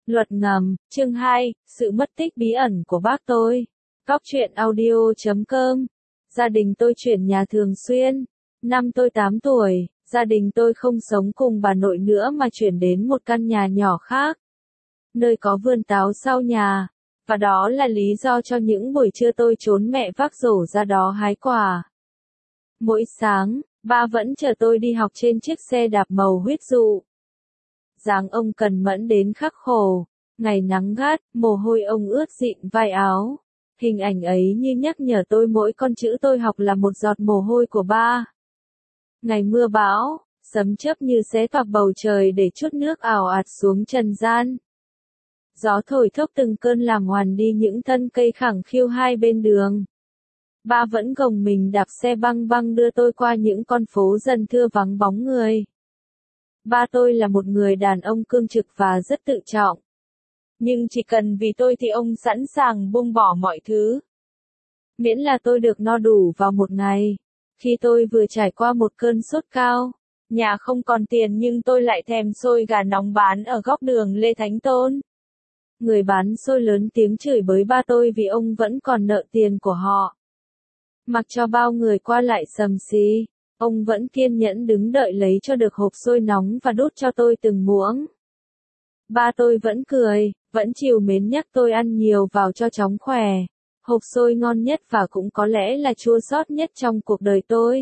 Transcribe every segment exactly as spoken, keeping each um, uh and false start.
Luật ngầm, chương hai, sự mất tích bí ẩn của bác tôi. Góc truyện audio chấm com. Gia đình tôi chuyển nhà thường xuyên. Năm tôi tám tuổi, gia đình tôi không sống cùng bà nội nữa mà chuyển đến một căn nhà nhỏ khác, nơi có vườn táo sau nhà. Và đó là lý do cho những buổi trưa tôi trốn mẹ vác rổ ra đó hái quả. Mỗi sáng, ba vẫn chờ tôi đi học trên chiếc xe đạp màu huyết dụ. Dáng ông cần mẫn đến khắc khổ, ngày nắng gắt, mồ hôi ông ướt dịn vai áo. Hình ảnh ấy như nhắc nhở tôi mỗi con chữ tôi học là một giọt mồ hôi của ba. Ngày mưa bão, sấm chớp như xé toạc bầu trời để chút nước ào ạt xuống trần gian. Gió thổi thốc từng cơn làm hoàn đi những thân cây khẳng khiu hai bên đường. Ba vẫn gồng mình đạp xe băng băng đưa tôi qua những con phố dần thưa vắng bóng người. Ba tôi là một người đàn ông cương trực và rất tự trọng. Nhưng chỉ cần vì tôi thì ông sẵn sàng buông bỏ mọi thứ. Miễn là tôi được no đủ vào một ngày. Khi tôi vừa trải qua một cơn sốt cao, nhà không còn tiền nhưng tôi lại thèm xôi gà nóng bán ở góc đường Lê Thánh Tôn. Người bán xôi lớn tiếng chửi bới ba tôi vì ông vẫn còn nợ tiền của họ. Mặc cho bao người qua lại sầm xì, ông vẫn kiên nhẫn đứng đợi lấy cho được hộp xôi nóng và đút cho tôi từng muỗng. Ba tôi vẫn cười, vẫn trìu mến nhắc tôi ăn nhiều vào cho chóng khỏe. Hộp xôi ngon nhất và cũng có lẽ là chua xót nhất trong cuộc đời tôi.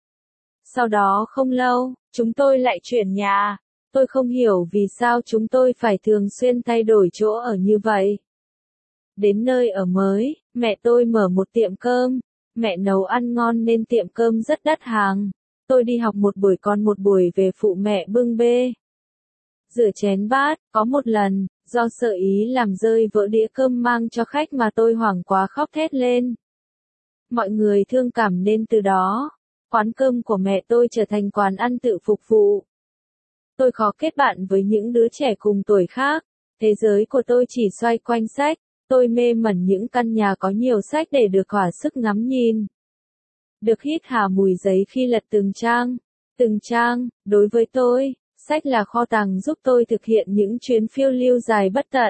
Sau đó không lâu, chúng tôi lại chuyển nhà. Tôi không hiểu vì sao chúng tôi phải thường xuyên thay đổi chỗ ở như vậy. Đến nơi ở mới, mẹ tôi mở một tiệm cơm. Mẹ nấu ăn ngon nên tiệm cơm rất đắt hàng. Tôi đi học một buổi còn một buổi về phụ mẹ bưng bê, rửa chén bát. Có một lần, do sợ ý làm rơi vỡ đĩa cơm mang cho khách mà tôi hoảng quá khóc thét lên. Mọi người thương cảm nên từ đó, quán cơm của mẹ tôi trở thành quán ăn tự phục vụ. Tôi khó kết bạn với những đứa trẻ cùng tuổi khác. Thế giới của tôi chỉ xoay quanh sách. Tôi mê mẩn những căn nhà có nhiều sách để được thỏa sức ngắm nhìn. Được hít hà mùi giấy khi lật từng trang. Từng trang, đối với tôi, sách là kho tàng giúp tôi thực hiện những chuyến phiêu lưu dài bất tận.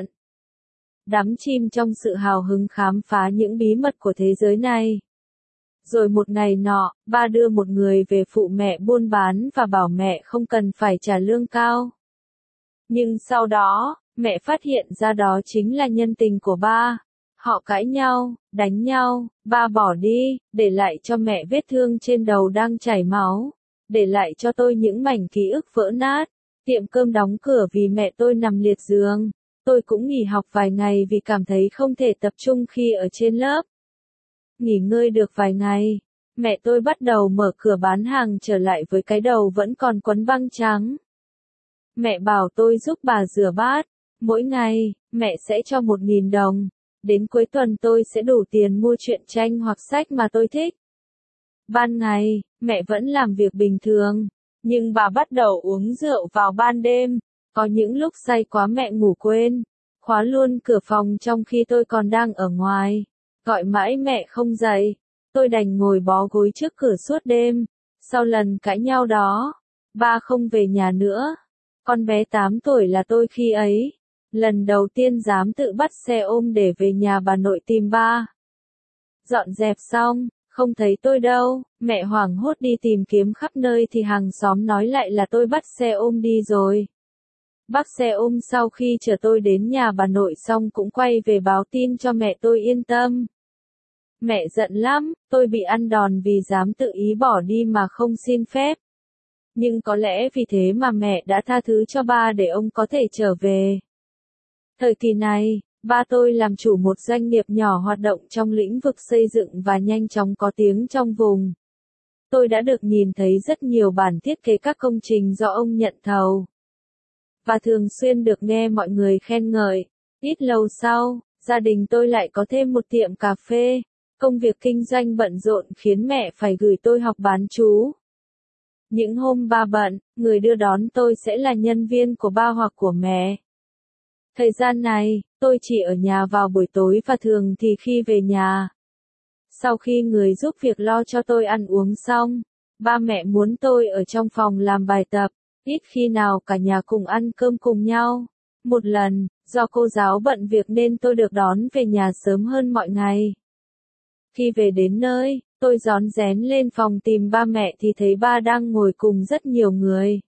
Đắm chìm trong sự hào hứng khám phá những bí mật của thế giới này. Rồi một ngày nọ, ba đưa một người về phụ mẹ buôn bán và bảo mẹ không cần phải trả lương cao. Nhưng sau đó, mẹ phát hiện ra đó chính là nhân tình của ba. Họ cãi nhau, đánh nhau, ba bỏ đi, để lại cho mẹ vết thương trên đầu đang chảy máu. Để lại cho tôi những mảnh ký ức vỡ nát. Tiệm cơm đóng cửa vì mẹ tôi nằm liệt giường. Tôi cũng nghỉ học vài ngày vì cảm thấy không thể tập trung khi ở trên lớp. Nghỉ ngơi được vài ngày, mẹ tôi bắt đầu mở cửa bán hàng trở lại với cái đầu vẫn còn quấn băng trắng. Mẹ bảo tôi giúp bà rửa bát. Mỗi ngày, mẹ sẽ cho một nghìn đồng. Đến cuối tuần tôi sẽ đủ tiền mua truyện tranh hoặc sách mà tôi thích. Ban ngày, mẹ vẫn làm việc bình thường. Nhưng bà bắt đầu uống rượu vào ban đêm. Có những lúc say quá mẹ ngủ quên. Khóa luôn cửa phòng trong khi tôi còn đang ở ngoài. Gọi mãi mẹ không dậy. Tôi đành ngồi bó gối trước cửa suốt đêm. Sau lần cãi nhau đó, ba không về nhà nữa. Con bé tám tuổi là tôi khi ấy. Lần đầu tiên dám tự bắt xe ôm để về nhà bà nội tìm ba. Dọn dẹp xong, không thấy tôi đâu, mẹ hoảng hốt đi tìm kiếm khắp nơi thì hàng xóm nói lại là tôi bắt xe ôm đi rồi. Bác xe ôm sau khi chở tôi đến nhà bà nội xong cũng quay về báo tin cho mẹ tôi yên tâm. Mẹ giận lắm, tôi bị ăn đòn vì dám tự ý bỏ đi mà không xin phép. Nhưng có lẽ vì thế mà mẹ đã tha thứ cho ba để ông có thể trở về. Thời kỳ này, ba tôi làm chủ một doanh nghiệp nhỏ hoạt động trong lĩnh vực xây dựng và nhanh chóng có tiếng trong vùng. Tôi đã được nhìn thấy rất nhiều bản thiết kế các công trình do ông nhận thầu. Và thường xuyên được nghe mọi người khen ngợi. Ít lâu sau, gia đình tôi lại có thêm một tiệm cà phê. Công việc kinh doanh bận rộn khiến mẹ phải gửi tôi học bán trú. Những hôm ba bận, người đưa đón tôi sẽ là nhân viên của ba hoặc của mẹ. Thời gian này, tôi chỉ ở nhà vào buổi tối và thường thì khi về nhà. Sau khi người giúp việc lo cho tôi ăn uống xong, ba mẹ muốn tôi ở trong phòng làm bài tập, ít khi nào cả nhà cùng ăn cơm cùng nhau. Một lần, Do cô giáo bận việc nên tôi được đón về nhà sớm hơn mọi ngày. Khi về đến nơi, tôi rón rén lên phòng tìm ba mẹ thì thấy ba đang ngồi cùng rất nhiều người.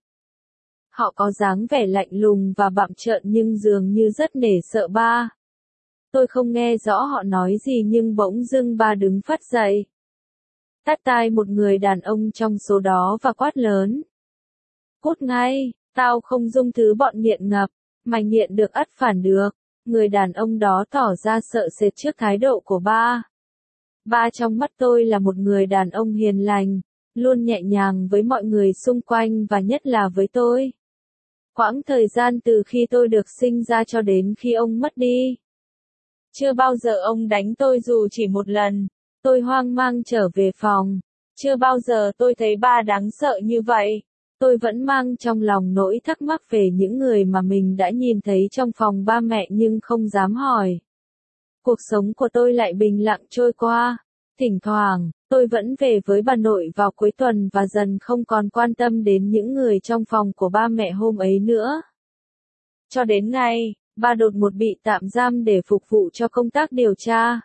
Họ có dáng vẻ lạnh lùng và bặm trợn nhưng dường như rất nể sợ ba. Tôi không nghe rõ họ nói gì nhưng bỗng dưng ba đứng phắt dậy. Tát tai một người đàn ông trong số đó và quát lớn. Cút ngay, tao không dung thứ bọn nghiện ngập, mày nghiện được ắt phản được. Người đàn ông đó tỏ ra sợ sệt trước thái độ của ba. Ba trong mắt tôi là một người đàn ông hiền lành, luôn nhẹ nhàng với mọi người xung quanh và nhất là với tôi. Quãng thời gian từ khi tôi được sinh ra cho đến khi ông mất đi. Chưa bao giờ ông đánh tôi dù chỉ một lần. Tôi hoang mang trở về phòng. Chưa bao giờ tôi thấy ba đáng sợ như vậy. Tôi vẫn mang trong lòng nỗi thắc mắc về những người mà mình đã nhìn thấy trong phòng ba mẹ nhưng không dám hỏi. Cuộc sống của tôi lại bình lặng trôi qua. Thỉnh thoảng, tôi vẫn về với bà nội vào cuối tuần và dần không còn quan tâm đến những người trong phòng của ba mẹ hôm ấy nữa. Cho đến ngày, ba đột ngột bị tạm giam để phục vụ cho công tác điều tra.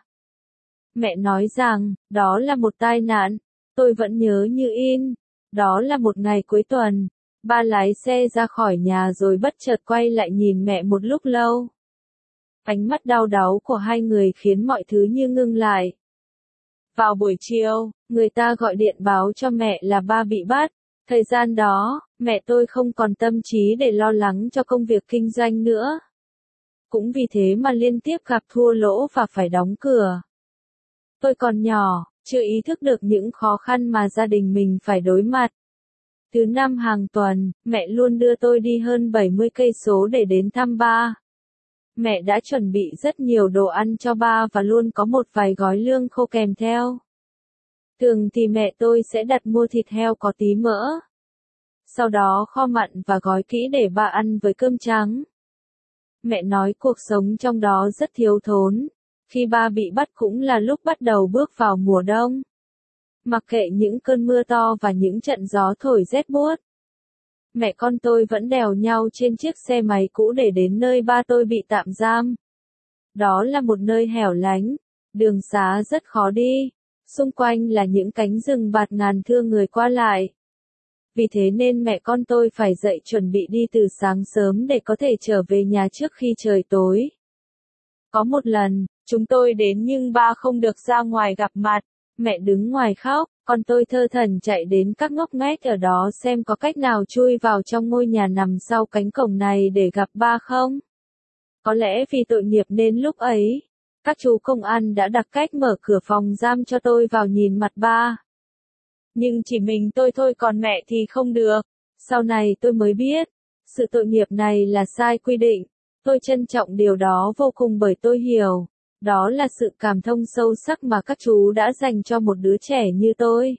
Mẹ nói rằng, đó là một tai nạn. Tôi vẫn nhớ như in. Đó là một ngày cuối tuần. Ba lái xe ra khỏi nhà rồi bất chợt quay lại nhìn mẹ một lúc lâu. Ánh mắt đau đáu của hai người khiến mọi thứ như ngưng lại. Vào buổi chiều, người ta gọi điện báo cho mẹ là ba bị bắt. Thời gian đó, mẹ tôi không còn tâm trí để lo lắng cho công việc kinh doanh nữa. Cũng vì thế mà liên tiếp gặp thua lỗ và phải đóng cửa. Tôi còn nhỏ, chưa ý thức được những khó khăn mà gia đình mình phải đối mặt. Thứ năm hàng tuần, mẹ luôn đưa tôi đi hơn bảy mươi cây số để đến thăm ba. Mẹ đã chuẩn bị rất nhiều đồ ăn cho ba và luôn có một vài gói lương khô kèm theo. Thường thì mẹ tôi sẽ đặt mua thịt heo có tí mỡ. Sau đó kho mặn và gói kỹ để ba ăn với cơm trắng. Mẹ nói cuộc sống trong đó rất thiếu thốn. Khi ba bị bắt cũng là lúc bắt đầu bước vào mùa đông. Mặc kệ những cơn mưa to và những trận gió thổi rét buốt. Mẹ con tôi vẫn đèo nhau trên chiếc xe máy cũ để đến nơi ba tôi bị tạm giam. Đó là một nơi hẻo lánh, đường xá rất khó đi, xung quanh là những cánh rừng bạt ngàn thưa người qua lại. Vì thế nên mẹ con tôi phải dậy chuẩn bị đi từ sáng sớm để có thể trở về nhà trước khi trời tối. Có một lần, chúng tôi đến nhưng ba không được ra ngoài gặp mặt, mẹ đứng ngoài khóc, còn tôi thơ thẩn chạy đến các ngóc ngách ở đó xem có cách nào chui vào trong ngôi nhà nằm sau cánh cổng này để gặp ba không. Có lẽ vì tội nghiệp nên lúc ấy, các chú công an đã đặt cách mở cửa phòng giam cho tôi vào nhìn mặt ba. Nhưng chỉ mình tôi thôi còn mẹ thì không được. Sau này tôi mới biết, sự tội nghiệp này là sai quy định. Tôi trân trọng điều đó vô cùng bởi tôi hiểu, đó là sự cảm thông sâu sắc mà các chú đã dành cho một đứa trẻ như tôi.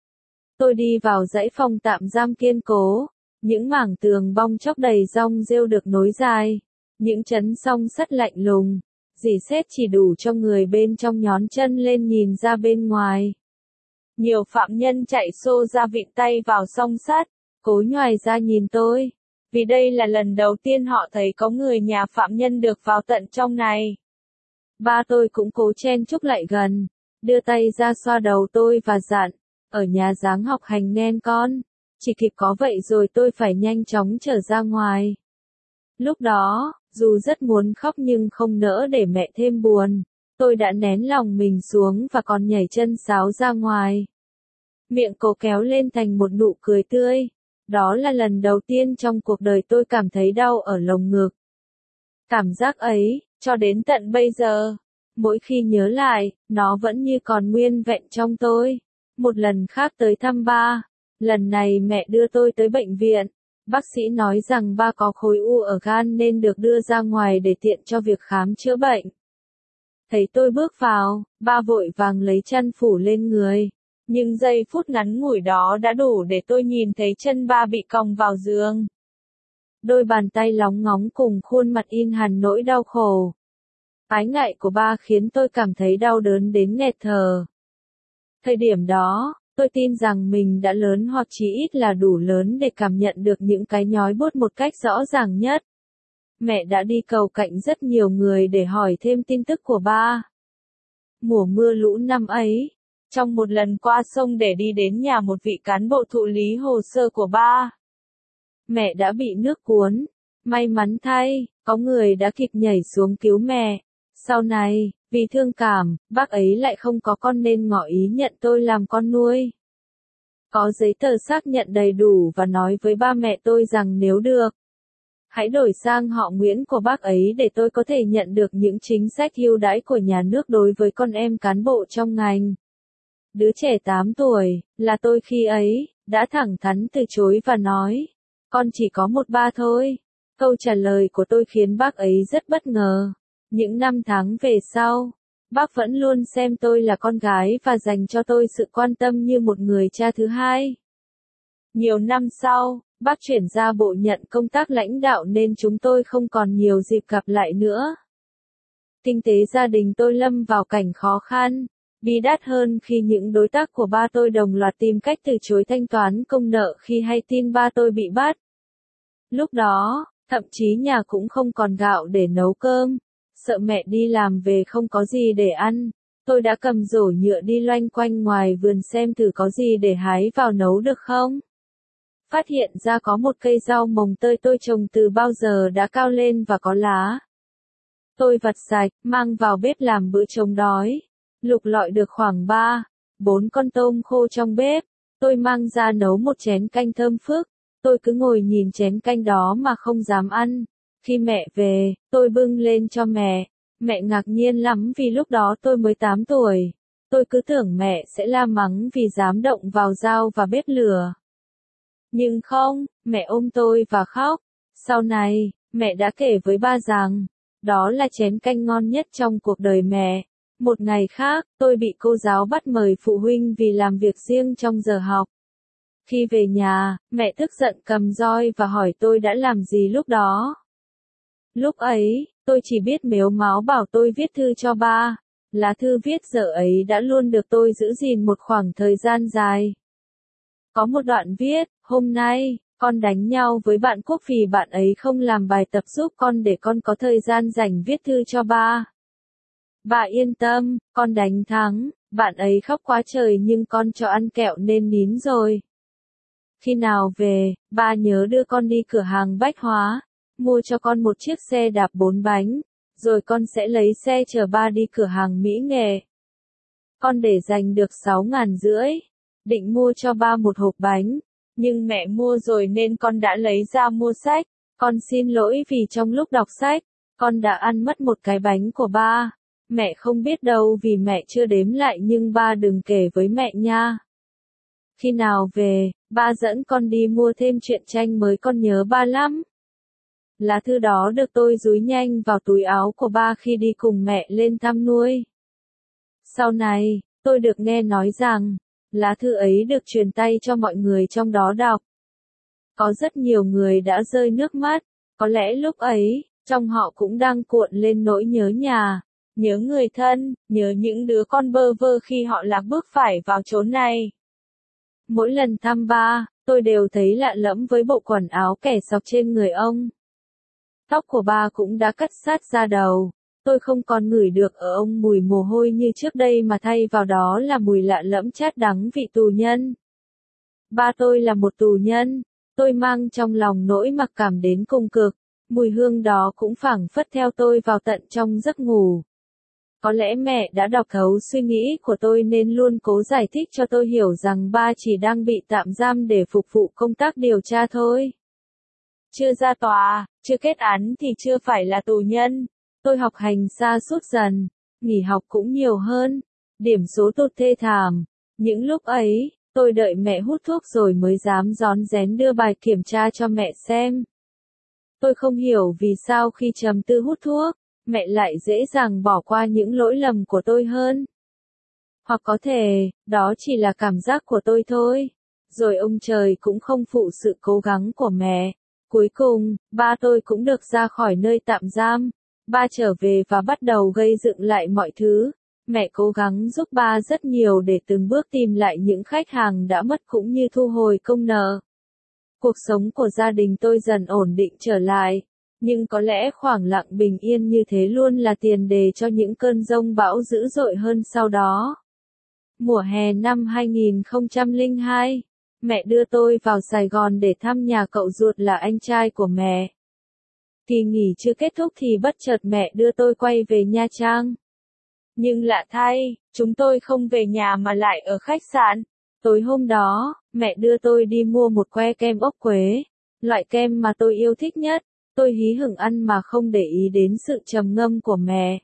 Tôi đi vào dãy phòng tạm giam kiên cố, những mảng tường bong chóc đầy rong rêu được nối dài, những chấn song sắt lạnh lùng, rỉ sét chỉ đủ cho người bên trong nhón chân lên nhìn ra bên ngoài. Nhiều phạm nhân chạy xô ra vịn tay vào song sắt, cố nhoài ra nhìn tôi. Vì đây là lần đầu tiên họ thấy có người nhà phạm nhân được vào tận trong này. Ba tôi cũng cố chen chúc lại gần, đưa tay ra xoa đầu tôi và dặn, ở nhà ráng học hành nên con, chỉ kịp có vậy rồi tôi phải nhanh chóng trở ra ngoài. Lúc đó, dù rất muốn khóc nhưng không nỡ để mẹ thêm buồn, tôi đã nén lòng mình xuống và còn nhảy chân sáo ra ngoài. Miệng cố kéo lên thành một nụ cười tươi. Đó là lần đầu tiên trong cuộc đời tôi cảm thấy đau ở lồng ngực. Cảm giác ấy, cho đến tận bây giờ, mỗi khi nhớ lại, nó vẫn như còn nguyên vẹn trong tôi. Một lần khác tới thăm ba, lần này mẹ đưa tôi tới bệnh viện. Bác sĩ nói rằng ba có khối u ở gan nên được đưa ra ngoài để tiện cho việc khám chữa bệnh. Thấy tôi bước vào, ba vội vàng lấy chăn phủ lên người. Nhưng giây phút ngắn ngủi đó đã đủ để tôi nhìn thấy chân ba bị còng vào giường. Đôi bàn tay lóng ngóng cùng khuôn mặt in hằn nỗi đau khổ. Ái ngại của ba khiến tôi cảm thấy đau đớn đến nghẹt thở. Thời điểm đó, tôi tin rằng mình đã lớn hoặc chí ít là đủ lớn để cảm nhận được những cái nhói buốt một cách rõ ràng nhất. mẹ đã đi cầu cạnh rất nhiều người để hỏi thêm tin tức của ba. Mùa mưa lũ năm ấy, trong một lần qua sông để đi đến nhà một vị cán bộ thụ lý hồ sơ của ba, mẹ đã bị nước cuốn. May mắn thay, có người đã kịp nhảy xuống cứu mẹ. Sau này, vì thương cảm, bác ấy lại không có con nên ngỏ ý nhận tôi làm con nuôi. Có giấy tờ xác nhận đầy đủ và nói với ba mẹ tôi rằng nếu được, hãy đổi sang họ Nguyễn của bác ấy để tôi có thể nhận được những chính sách ưu đãi của nhà nước đối với con em cán bộ trong ngành. Đứa trẻ tám tuổi, là tôi khi ấy, đã thẳng thắn từ chối và nói, con chỉ có một ba thôi. Câu trả lời của tôi khiến bác ấy rất bất ngờ. Những năm tháng về sau, bác vẫn luôn xem tôi là con gái và dành cho tôi sự quan tâm như một người cha thứ hai. Nhiều năm sau, bác chuyển ra bộ nhận công tác lãnh đạo nên chúng tôi không còn nhiều dịp gặp lại nữa. Kinh tế gia đình tôi lâm vào cảnh khó khăn, bi đát hơn khi những đối tác của ba tôi đồng loạt tìm cách từ chối thanh toán công nợ khi hay tin ba tôi bị bắt. Lúc đó, thậm chí nhà cũng không còn gạo để nấu cơm, sợ mẹ đi làm về không có gì để ăn, tôi đã cầm rổ nhựa đi loanh quanh ngoài vườn xem thử có gì để hái vào nấu được không. Phát hiện ra có một cây rau mồng tơi tôi trồng từ bao giờ đã cao lên và có lá. Tôi vặt sạch, mang vào bếp làm bữa chống đói. Lục lọi được khoảng ba, bốn con tôm khô trong bếp, tôi mang ra nấu một chén canh thơm phức. Tôi cứ ngồi nhìn chén canh đó mà không dám ăn. Khi mẹ về, tôi bưng lên cho mẹ. Mẹ ngạc nhiên lắm vì lúc đó tôi mới tám tuổi. Tôi cứ tưởng mẹ sẽ la mắng vì dám động vào dao và bếp lửa. Nhưng không, mẹ ôm tôi và khóc. Sau này, mẹ đã kể với ba rằng, đó là chén canh ngon nhất trong cuộc đời mẹ. Một ngày khác, tôi bị cô giáo bắt mời phụ huynh vì làm việc riêng trong giờ học. Khi về nhà, mẹ tức giận cầm roi và hỏi tôi đã làm gì lúc đó. Lúc ấy, tôi chỉ biết mếu máo bảo tôi viết thư cho ba. Lá thư viết dở ấy đã luôn được tôi giữ gìn một khoảng thời gian dài. Có một đoạn viết, hôm nay, con đánh nhau với bạn Quốc vì bạn ấy không làm bài tập giúp con để con có thời gian rảnh viết thư cho ba. Bà yên tâm, con đánh thắng, bạn ấy khóc quá trời nhưng con cho ăn kẹo nên nín rồi. Khi nào về, ba nhớ đưa con đi cửa hàng bách hóa, mua cho con một chiếc xe đạp bốn bánh, rồi con sẽ lấy xe chở ba đi cửa hàng mỹ nghệ. Con để dành được sáu ngàn rưỡi, định mua cho ba một hộp bánh, nhưng mẹ mua rồi nên con đã lấy ra mua sách. Con xin lỗi vì trong lúc đọc sách, con đã ăn mất một cái bánh của ba. Mẹ không biết đâu vì mẹ chưa đếm lại nhưng ba đừng kể với mẹ nha. Khi nào về, ba dẫn con đi mua thêm truyện tranh mới con nhớ ba lắm. Lá thư đó được tôi dúi nhanh vào túi áo của ba khi đi cùng mẹ lên thăm nuôi. Sau này, tôi được nghe nói rằng, lá thư ấy được truyền tay cho mọi người trong đó đọc. Có rất nhiều người đã rơi nước mắt, có lẽ lúc ấy, trong họ cũng đang cuộn lên nỗi nhớ nhà, nhớ người thân, nhớ những đứa con bơ vơ khi họ lạc bước phải vào chốn này. Mỗi lần thăm ba, tôi đều thấy lạ lẫm với bộ quần áo kẻ sọc trên người ông. Tóc của ba cũng đã cắt sát ra đầu. Tôi không còn ngửi được ở ông mùi mồ hôi như trước đây mà thay vào đó là mùi lạ lẫm chát đắng vị tù nhân. Ba tôi là một tù nhân. Tôi mang trong lòng nỗi mặc cảm đến cùng cực. Mùi hương đó cũng phảng phất theo tôi vào tận trong giấc ngủ. Có lẽ mẹ đã đọc thấu suy nghĩ của tôi nên luôn cố giải thích cho tôi hiểu rằng ba chỉ đang bị tạm giam để phục vụ công tác điều tra thôi. Chưa ra tòa, chưa kết án thì chưa phải là tù nhân. Tôi học hành sa sút dần, nghỉ học cũng nhiều hơn, điểm số tụt thê thảm. Những lúc ấy, tôi đợi mẹ hút thuốc rồi mới dám rón rén đưa bài kiểm tra cho mẹ xem. Tôi không hiểu vì sao khi trầm tư hút thuốc, mẹ lại dễ dàng bỏ qua những lỗi lầm của tôi hơn. Hoặc có thể, đó chỉ là cảm giác của tôi thôi. Rồi ông trời cũng không phụ sự cố gắng của mẹ. Cuối cùng, ba tôi cũng được ra khỏi nơi tạm giam. Ba trở về và bắt đầu gây dựng lại mọi thứ. Mẹ cố gắng giúp ba rất nhiều để từng bước tìm lại những khách hàng đã mất cũng như thu hồi công nợ. Cuộc sống của gia đình tôi dần ổn định trở lại. Nhưng có lẽ khoảng lặng bình yên như thế luôn là tiền đề cho những cơn giông bão dữ dội hơn sau đó. Mùa hè năm hai nghìn không trăm lẻ hai, mẹ đưa tôi vào Sài Gòn để thăm nhà cậu ruột là anh trai của mẹ. Kỳ nghỉ chưa kết thúc thì bất chợt mẹ đưa tôi quay về Nha Trang. Nhưng lạ thay, chúng tôi không về nhà mà lại ở khách sạn. Tối hôm đó, mẹ đưa tôi đi mua một que kem ốc quế, loại kem mà tôi yêu thích nhất. Tôi hí hửng ăn mà không để ý đến sự trầm ngâm của mẹ.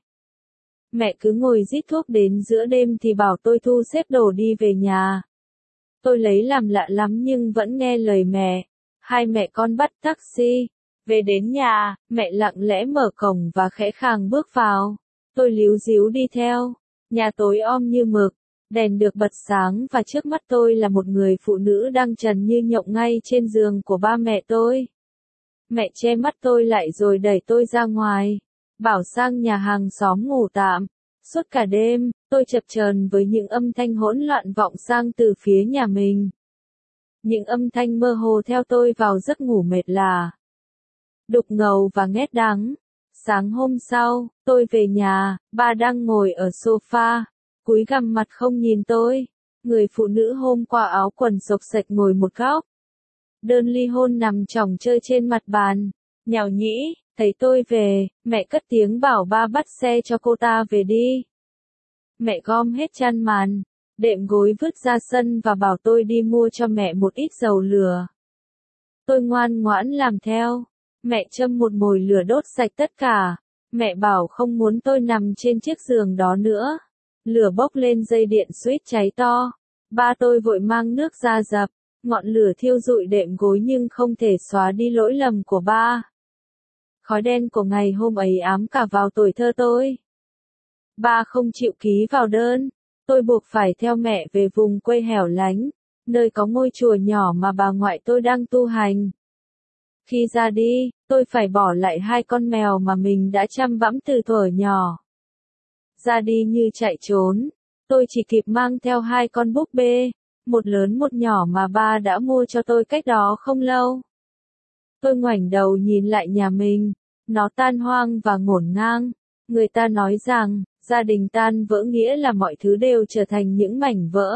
Mẹ cứ ngồi rít thuốc đến giữa đêm thì bảo tôi thu xếp đồ đi về nhà. Tôi lấy làm lạ lắm nhưng vẫn nghe lời mẹ. Hai mẹ con bắt taxi. Về đến nhà, mẹ lặng lẽ mở cổng và khẽ khàng bước vào. Tôi líu ríu đi theo. Nhà tối om như mực, đèn được bật sáng và trước mắt tôi là một người phụ nữ đang trần như nhộng ngay trên giường của ba mẹ tôi. Mẹ che mắt tôi lại rồi đẩy tôi ra ngoài, bảo sang nhà hàng xóm ngủ tạm. Suốt cả đêm, tôi chập chờn với những âm thanh hỗn loạn vọng sang từ phía nhà mình. Những âm thanh mơ hồ theo tôi vào giấc ngủ mệt lả, đục ngầu và nghét đắng. Sáng hôm sau, tôi về nhà, ba đang ngồi ở sofa, cúi gằm mặt không nhìn tôi. Người phụ nữ hôm qua áo quần xộc xệch ngồi một góc. Đơn ly hôn nằm chỏng chơi trên mặt bàn. Nhào nhĩ, thấy tôi về, mẹ cất tiếng bảo ba bắt xe cho cô ta về đi. Mẹ gom hết chăn màn, đệm gối vứt ra sân và bảo tôi đi mua cho mẹ một ít dầu lửa. Tôi ngoan ngoãn làm theo. Mẹ châm một mồi lửa đốt sạch tất cả. Mẹ bảo không muốn tôi nằm trên chiếc giường đó nữa. Lửa bốc lên, dây điện suýt cháy to. Ba tôi vội mang nước ra dập. Ngọn lửa thiêu rụi đệm gối nhưng không thể xóa đi lỗi lầm của ba. Khói đen của ngày hôm ấy ám cả vào tuổi thơ tôi. Ba không chịu ký vào đơn. Tôi buộc phải theo mẹ về vùng quê hẻo lánh, nơi có ngôi chùa nhỏ mà bà ngoại tôi đang tu hành. Khi ra đi, tôi phải bỏ lại hai con mèo mà mình đã chăm bẵm từ thuở nhỏ. Ra đi như chạy trốn, tôi chỉ kịp mang theo hai con búp bê, một lớn một nhỏ mà ba đã mua cho tôi cách đó không lâu. Tôi ngoảnh đầu nhìn lại nhà mình, nó tan hoang và ngổn ngang. Người ta nói rằng, gia đình tan vỡ nghĩa là mọi thứ đều trở thành những mảnh vỡ.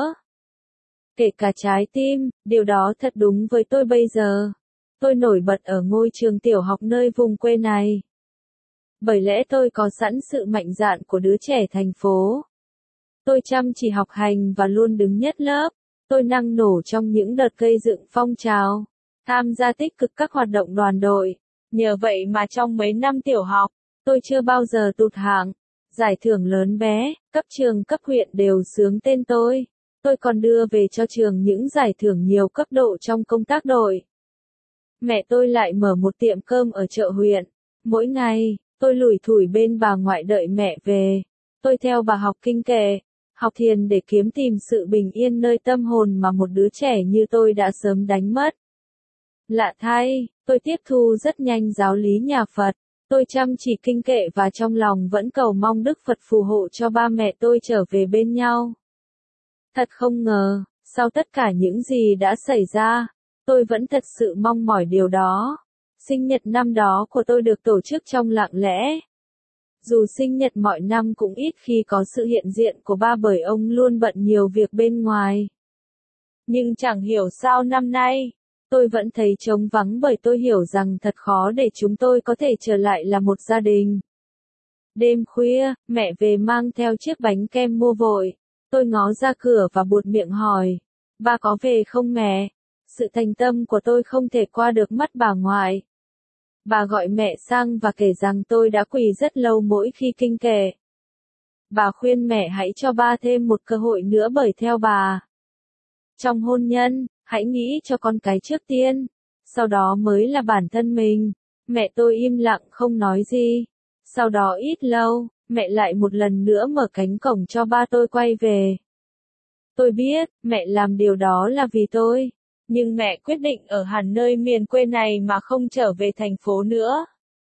Kể cả trái tim, điều đó thật đúng với tôi bây giờ. Tôi nổi bật ở ngôi trường tiểu học nơi vùng quê này. Bởi lẽ tôi có sẵn sự mạnh dạn của đứa trẻ thành phố. Tôi chăm chỉ học hành và luôn đứng nhất lớp. Tôi năng nổ trong những đợt gây dựng phong trào, tham gia tích cực các hoạt động đoàn đội. Nhờ vậy mà trong mấy năm tiểu học, tôi chưa bao giờ tụt hạng. Giải thưởng lớn bé, cấp trường cấp huyện đều xướng tên tôi. Tôi còn đưa về cho trường những giải thưởng nhiều cấp độ trong công tác đội. Mẹ tôi lại mở một tiệm cơm ở chợ huyện. Mỗi ngày, tôi lủi thủi bên bà ngoại đợi mẹ về. Tôi theo bà học kinh kệ, học thiền để kiếm tìm sự bình yên nơi tâm hồn mà một đứa trẻ như tôi đã sớm đánh mất. Lạ thay, tôi tiếp thu rất nhanh giáo lý nhà Phật. Tôi chăm chỉ kinh kệ và trong lòng vẫn cầu mong Đức Phật phù hộ cho ba mẹ tôi trở về bên nhau. Thật không ngờ, sau tất cả những gì đã xảy ra, tôi vẫn thật sự mong mỏi điều đó. Sinh nhật năm đó của tôi được tổ chức trong lặng lẽ. Dù sinh nhật mọi năm cũng ít khi có sự hiện diện của ba bởi ông luôn bận nhiều việc bên ngoài. Nhưng chẳng hiểu sao năm nay, tôi vẫn thấy trống vắng bởi tôi hiểu rằng thật khó để chúng tôi có thể trở lại là một gia đình. Đêm khuya, mẹ về mang theo chiếc bánh kem mua vội. Tôi ngó ra cửa và buột miệng hỏi, ba có về không mẹ? Sự thành tâm của tôi không thể qua được mắt bà ngoại. Bà gọi mẹ sang và kể rằng tôi đã quỳ rất lâu mỗi khi kinh kệ. Bà khuyên mẹ hãy cho ba thêm một cơ hội nữa bởi theo bà, trong hôn nhân, hãy nghĩ cho con cái trước tiên, sau đó mới là bản thân mình. Mẹ tôi im lặng không nói gì. Sau đó ít lâu, mẹ lại một lần nữa mở cánh cổng cho ba tôi quay về. Tôi biết, mẹ làm điều đó là vì tôi. Nhưng mẹ quyết định ở hẳn nơi miền quê này mà không trở về thành phố nữa.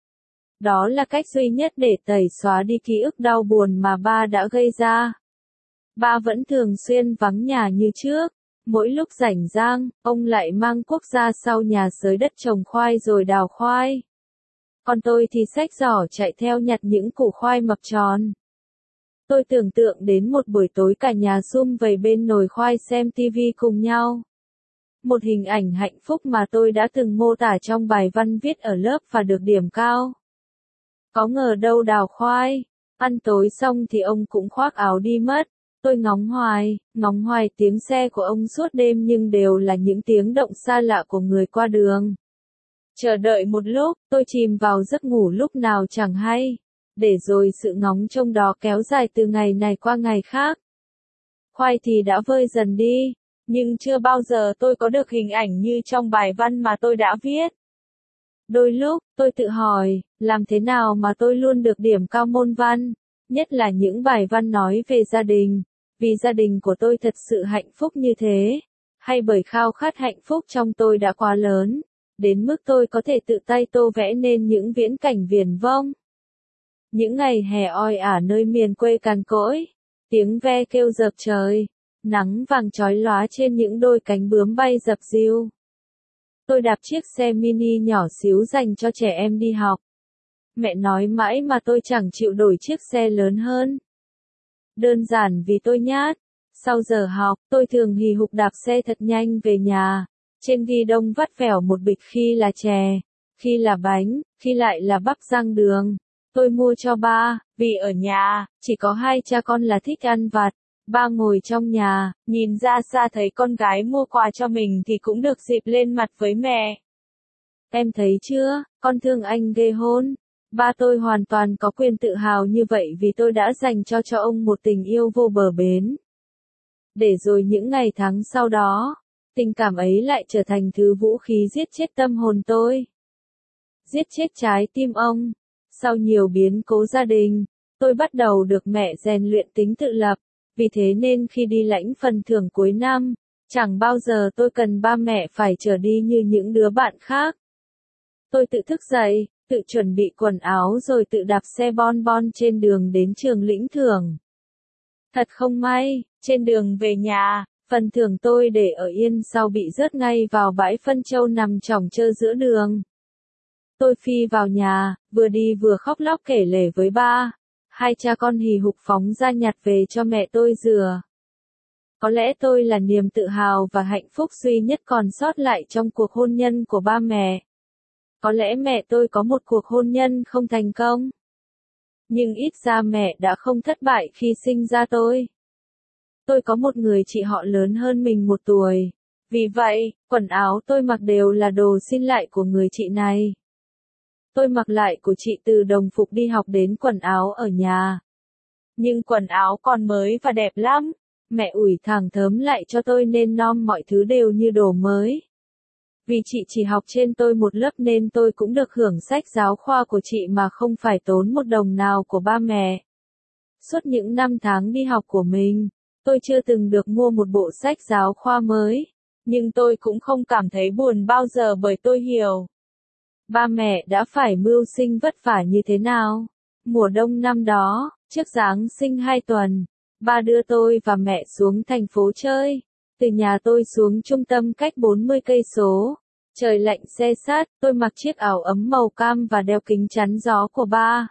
Đó là cách duy nhất để tẩy xóa đi ký ức đau buồn mà ba đã gây ra. Ba vẫn thường xuyên vắng nhà như trước. Mỗi lúc rảnh rang, ông lại mang cuốc ra sau nhà xới đất trồng khoai rồi đào khoai. Còn tôi thì xách giỏ chạy theo nhặt những củ khoai mập tròn. Tôi tưởng tượng đến một buổi tối cả nhà sum vầy bên nồi khoai xem tivi cùng nhau. Một hình ảnh hạnh phúc mà tôi đã từng mô tả trong bài văn viết ở lớp và được điểm cao. Có ngờ đâu đào khoai, ăn tối xong thì ông cũng khoác áo đi mất. Tôi ngóng hoài, ngóng hoài tiếng xe của ông suốt đêm nhưng đều là những tiếng động xa lạ của người qua đường. Chờ đợi một lúc, tôi chìm vào giấc ngủ lúc nào chẳng hay. Để rồi sự ngóng trông đó kéo dài từ ngày này qua ngày khác. Khoai thì đã vơi dần đi, nhưng chưa bao giờ tôi có được hình ảnh như trong bài văn mà tôi đã viết. Đôi lúc, tôi tự hỏi, làm thế nào mà tôi luôn được điểm cao môn văn, nhất là những bài văn nói về gia đình, vì gia đình của tôi thật sự hạnh phúc như thế, hay bởi khao khát hạnh phúc trong tôi đã quá lớn, đến mức tôi có thể tự tay tô vẽ nên những viễn cảnh viển vông. Những ngày hè oi ả nơi miền quê cằn cỗi, tiếng ve kêu dợp trời, nắng vàng chói lóa trên những đôi cánh bướm bay dập dìu. Tôi đạp chiếc xe mini nhỏ xíu dành cho trẻ em đi học. Mẹ nói mãi mà tôi chẳng chịu đổi chiếc xe lớn hơn. Đơn giản vì tôi nhát. Sau giờ học, tôi thường hì hục đạp xe thật nhanh về nhà. Trên ghi đông vắt vẻo một bịch khi là chè, khi là bánh, khi lại là bắp rang đường. Tôi mua cho ba, vì ở nhà, chỉ có hai cha con là thích ăn vặt. Ba ngồi trong nhà, nhìn ra xa thấy con gái mua quà cho mình thì cũng được dịp lên mặt với mẹ. Em thấy chưa, con thương anh ghê hôn. Ba tôi hoàn toàn có quyền tự hào như vậy vì tôi đã dành cho cho ông một tình yêu vô bờ bến. Để rồi những ngày tháng sau đó, tình cảm ấy lại trở thành thứ vũ khí giết chết tâm hồn tôi. Giết chết trái tim ông. Sau nhiều biến cố gia đình, tôi bắt đầu được mẹ rèn luyện tính tự lập. Vì thế nên khi đi lãnh phần thưởng cuối năm, chẳng bao giờ tôi cần ba mẹ phải chở đi như những đứa bạn khác. Tôi tự thức dậy, tự chuẩn bị quần áo rồi tự đạp xe bon bon trên đường đến trường lĩnh thưởng. Thật không may, trên đường về nhà, phần thưởng tôi để ở yên sau bị rớt ngay vào bãi phân châu nằm chỏng trơ giữa đường. Tôi phi vào nhà, vừa đi vừa khóc lóc kể lể với ba. Hai cha con hì hục phóng ra nhặt về cho mẹ tôi dừa. Có lẽ tôi là niềm tự hào và hạnh phúc duy nhất còn sót lại trong cuộc hôn nhân của ba mẹ. Có lẽ mẹ tôi có một cuộc hôn nhân không thành công. Nhưng ít ra mẹ đã không thất bại khi sinh ra tôi. Tôi có một người chị họ lớn hơn mình một tuổi. Vì vậy, quần áo tôi mặc đều là đồ xin lại của người chị này. Tôi mặc lại của chị từ đồng phục đi học đến quần áo ở nhà. Nhưng quần áo còn mới và đẹp lắm. Mẹ ủi thẳng thớm lại cho tôi nên nom mọi thứ đều như đồ mới. Vì chị chỉ học trên tôi một lớp nên tôi cũng được hưởng sách giáo khoa của chị mà không phải tốn một đồng nào của ba mẹ. Suốt những năm tháng đi học của mình, tôi chưa từng được mua một bộ sách giáo khoa mới. Nhưng tôi cũng không cảm thấy buồn bao giờ bởi tôi hiểu. Ba mẹ đã phải mưu sinh vất vả như thế nào. Mùa đông năm đó, trước Giáng sinh hai tuần, ba đưa tôi và mẹ xuống thành phố chơi. Từ nhà tôi xuống trung tâm cách bốn mươi cây số. Trời lạnh se sát, tôi mặc chiếc áo ấm màu cam và đeo kính chắn gió của ba.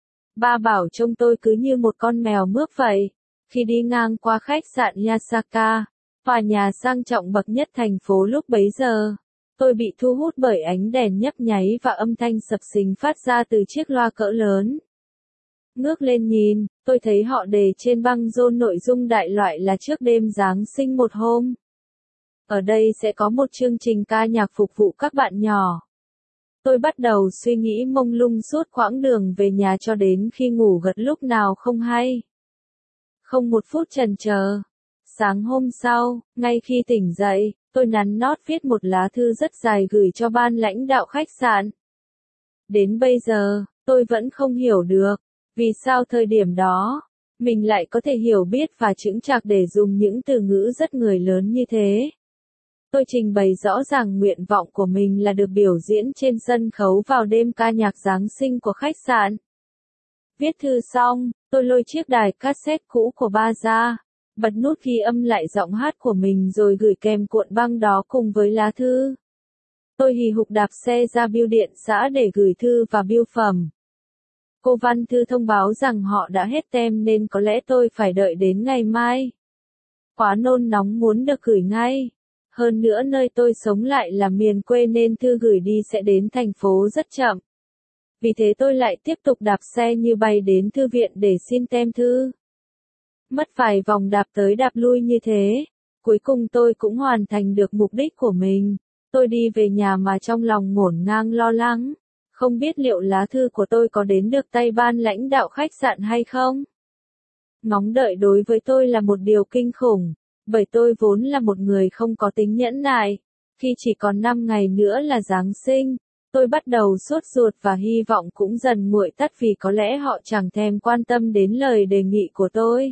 Ba bảo trông tôi cứ như một con mèo mướp vậy. Khi đi ngang qua khách sạn Yasaka, tòa nhà sang trọng bậc nhất thành phố lúc bấy giờ, tôi bị thu hút bởi ánh đèn nhấp nháy và âm thanh sập sình phát ra từ chiếc loa cỡ lớn. Ngước lên nhìn, tôi thấy họ đề trên băng rôn nội dung đại loại là trước đêm Giáng sinh một hôm. Ở đây sẽ có một chương trình ca nhạc phục vụ các bạn nhỏ. Tôi bắt đầu suy nghĩ mông lung suốt quãng đường về nhà cho đến khi ngủ gật lúc nào không hay. Không một phút chần chờ. Sáng hôm sau, ngay khi tỉnh dậy, tôi nắn nót viết một lá thư rất dài gửi cho ban lãnh đạo khách sạn. Đến bây giờ, tôi vẫn không hiểu được, vì sao thời điểm đó, mình lại có thể hiểu biết và chững chạc để dùng những từ ngữ rất người lớn như thế. Tôi trình bày rõ ràng nguyện vọng của mình là được biểu diễn trên sân khấu vào đêm ca nhạc Giáng sinh của khách sạn. Viết thư xong, tôi lôi chiếc đài cassette cũ của ba ra, bật nút ghi âm lại giọng hát của mình rồi gửi kèm cuộn băng đó cùng với lá thư. Tôi hì hục đạp xe ra bưu điện xã để gửi thư và bưu phẩm. Cô văn thư thông báo rằng họ đã hết tem nên có lẽ tôi phải đợi đến ngày mai. Quá nôn nóng muốn được gửi ngay. Hơn nữa nơi tôi sống lại là miền quê nên thư gửi đi sẽ đến thành phố rất chậm. Vì thế tôi lại tiếp tục đạp xe như bay đến thư viện để xin tem thư. Mất vài vòng đạp tới đạp lui như thế. Cuối cùng tôi cũng hoàn thành được mục đích của mình. Tôi đi về nhà mà trong lòng ngổn ngang lo lắng. Không biết liệu lá thư của tôi có đến được tay ban lãnh đạo khách sạn hay không? Ngóng đợi đối với tôi là một điều kinh khủng. Bởi tôi vốn là một người không có tính nhẫn nại. Khi chỉ còn năm ngày nữa là Giáng sinh, tôi bắt đầu sốt ruột và hy vọng cũng dần nguội tắt vì có lẽ họ chẳng thèm quan tâm đến lời đề nghị của tôi.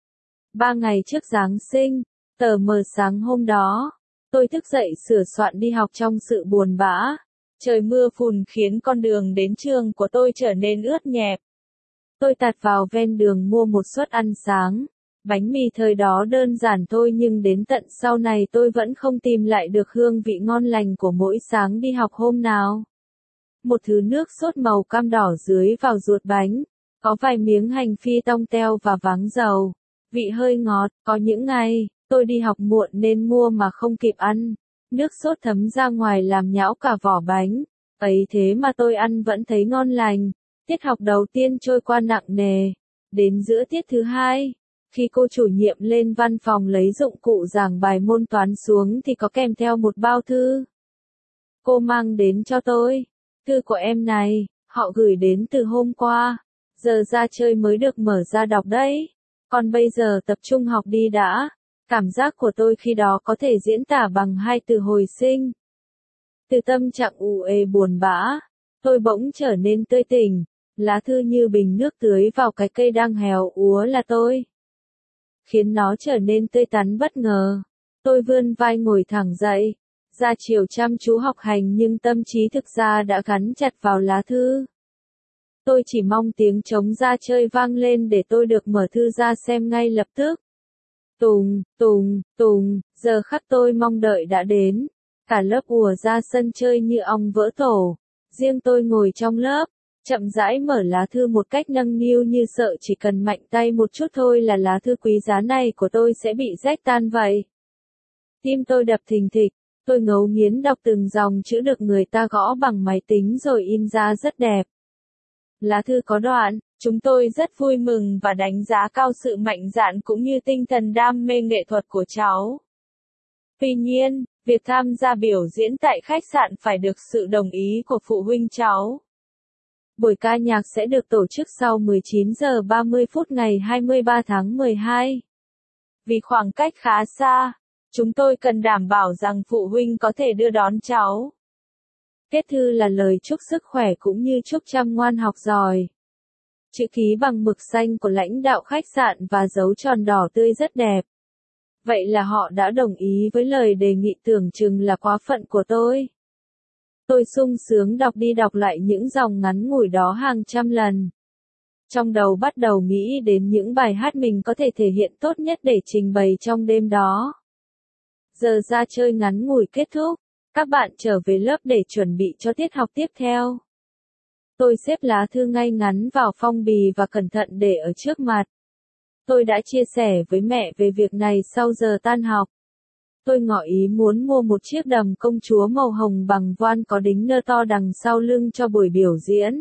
Ba ngày trước Giáng sinh, tờ mờ sáng hôm đó, tôi thức dậy sửa soạn đi học trong sự buồn bã. Trời mưa phùn khiến con đường đến trường của tôi trở nên ướt nhẹp. Tôi tạt vào ven đường mua một suất ăn sáng. Bánh mì thời đó đơn giản thôi nhưng đến tận sau này tôi vẫn không tìm lại được hương vị ngon lành của mỗi sáng đi học hôm nào. Một thứ nước sốt màu cam đỏ dưới vào ruột bánh, có vài miếng hành phi tong teo và váng dầu, vị hơi ngọt. Có những ngày, tôi đi học muộn nên mua mà không kịp ăn, nước sốt thấm ra ngoài làm nhão cả vỏ bánh, ấy thế mà tôi ăn vẫn thấy ngon lành. Tiết học đầu tiên trôi qua nặng nề, đến giữa tiết thứ hai. Khi cô chủ nhiệm lên văn phòng lấy dụng cụ giảng bài môn toán xuống thì có kèm theo một bao thư. Cô mang đến cho tôi. Thư của em này, họ gửi đến từ hôm qua. Giờ ra chơi mới được mở ra đọc đấy. Còn bây giờ tập trung học đi đã. Cảm giác của tôi khi đó có thể diễn tả bằng hai từ hồi sinh. Từ tâm trạng ù ê buồn bã, tôi bỗng trở nên tươi tỉnh. Lá thư như bình nước tưới vào cái cây đang héo úa là tôi. Khiến nó trở nên tươi tắn bất ngờ. Tôi vươn vai ngồi thẳng dậy, ra chiều chăm chú học hành nhưng tâm trí thực ra đã gắn chặt vào lá thư. Tôi chỉ mong tiếng trống ra chơi vang lên để tôi được mở thư ra xem ngay lập tức. Tùng, tùng, tùng, giờ khắc tôi mong đợi đã đến. Cả lớp ùa ra sân chơi như ong vỡ tổ. Riêng tôi ngồi trong lớp, chậm rãi mở lá thư một cách nâng niu như sợ chỉ cần mạnh tay một chút thôi là lá thư quý giá này của tôi sẽ bị rách tan vậy. Tim tôi đập thình thịch, tôi ngấu nghiến đọc từng dòng chữ được người ta gõ bằng máy tính rồi in ra rất đẹp. Lá thư có đoạn, chúng tôi rất vui mừng và đánh giá cao sự mạnh dạn cũng như tinh thần đam mê nghệ thuật của cháu. Tuy nhiên, việc tham gia biểu diễn tại khách sạn phải được sự đồng ý của phụ huynh cháu. Buổi ca nhạc sẽ được tổ chức sau mười chín giờ ba mươi phút ngày hai mươi ba tháng mười hai. Vì khoảng cách khá xa, chúng tôi cần đảm bảo rằng phụ huynh có thể đưa đón cháu. Kết thư là lời chúc sức khỏe cũng như chúc chăm ngoan học giỏi. Chữ ký bằng mực xanh của lãnh đạo khách sạn và dấu tròn đỏ tươi rất đẹp. Vậy là họ đã đồng ý với lời đề nghị tưởng chừng là quá phận của tôi. Tôi sung sướng đọc đi đọc lại những dòng ngắn ngủi đó hàng trăm lần. Trong đầu bắt đầu nghĩ đến những bài hát mình có thể thể hiện tốt nhất để trình bày trong đêm đó. Giờ ra chơi ngắn ngủi kết thúc, các bạn trở về lớp để chuẩn bị cho tiết học tiếp theo. Tôi xếp lá thư ngay ngắn vào phong bì và cẩn thận để ở trước mặt. Tôi đã chia sẻ với mẹ về việc này sau giờ tan học. Tôi ngỏ ý muốn mua một chiếc đầm công chúa màu hồng bằng voan có đính nơ to đằng sau lưng cho buổi biểu diễn.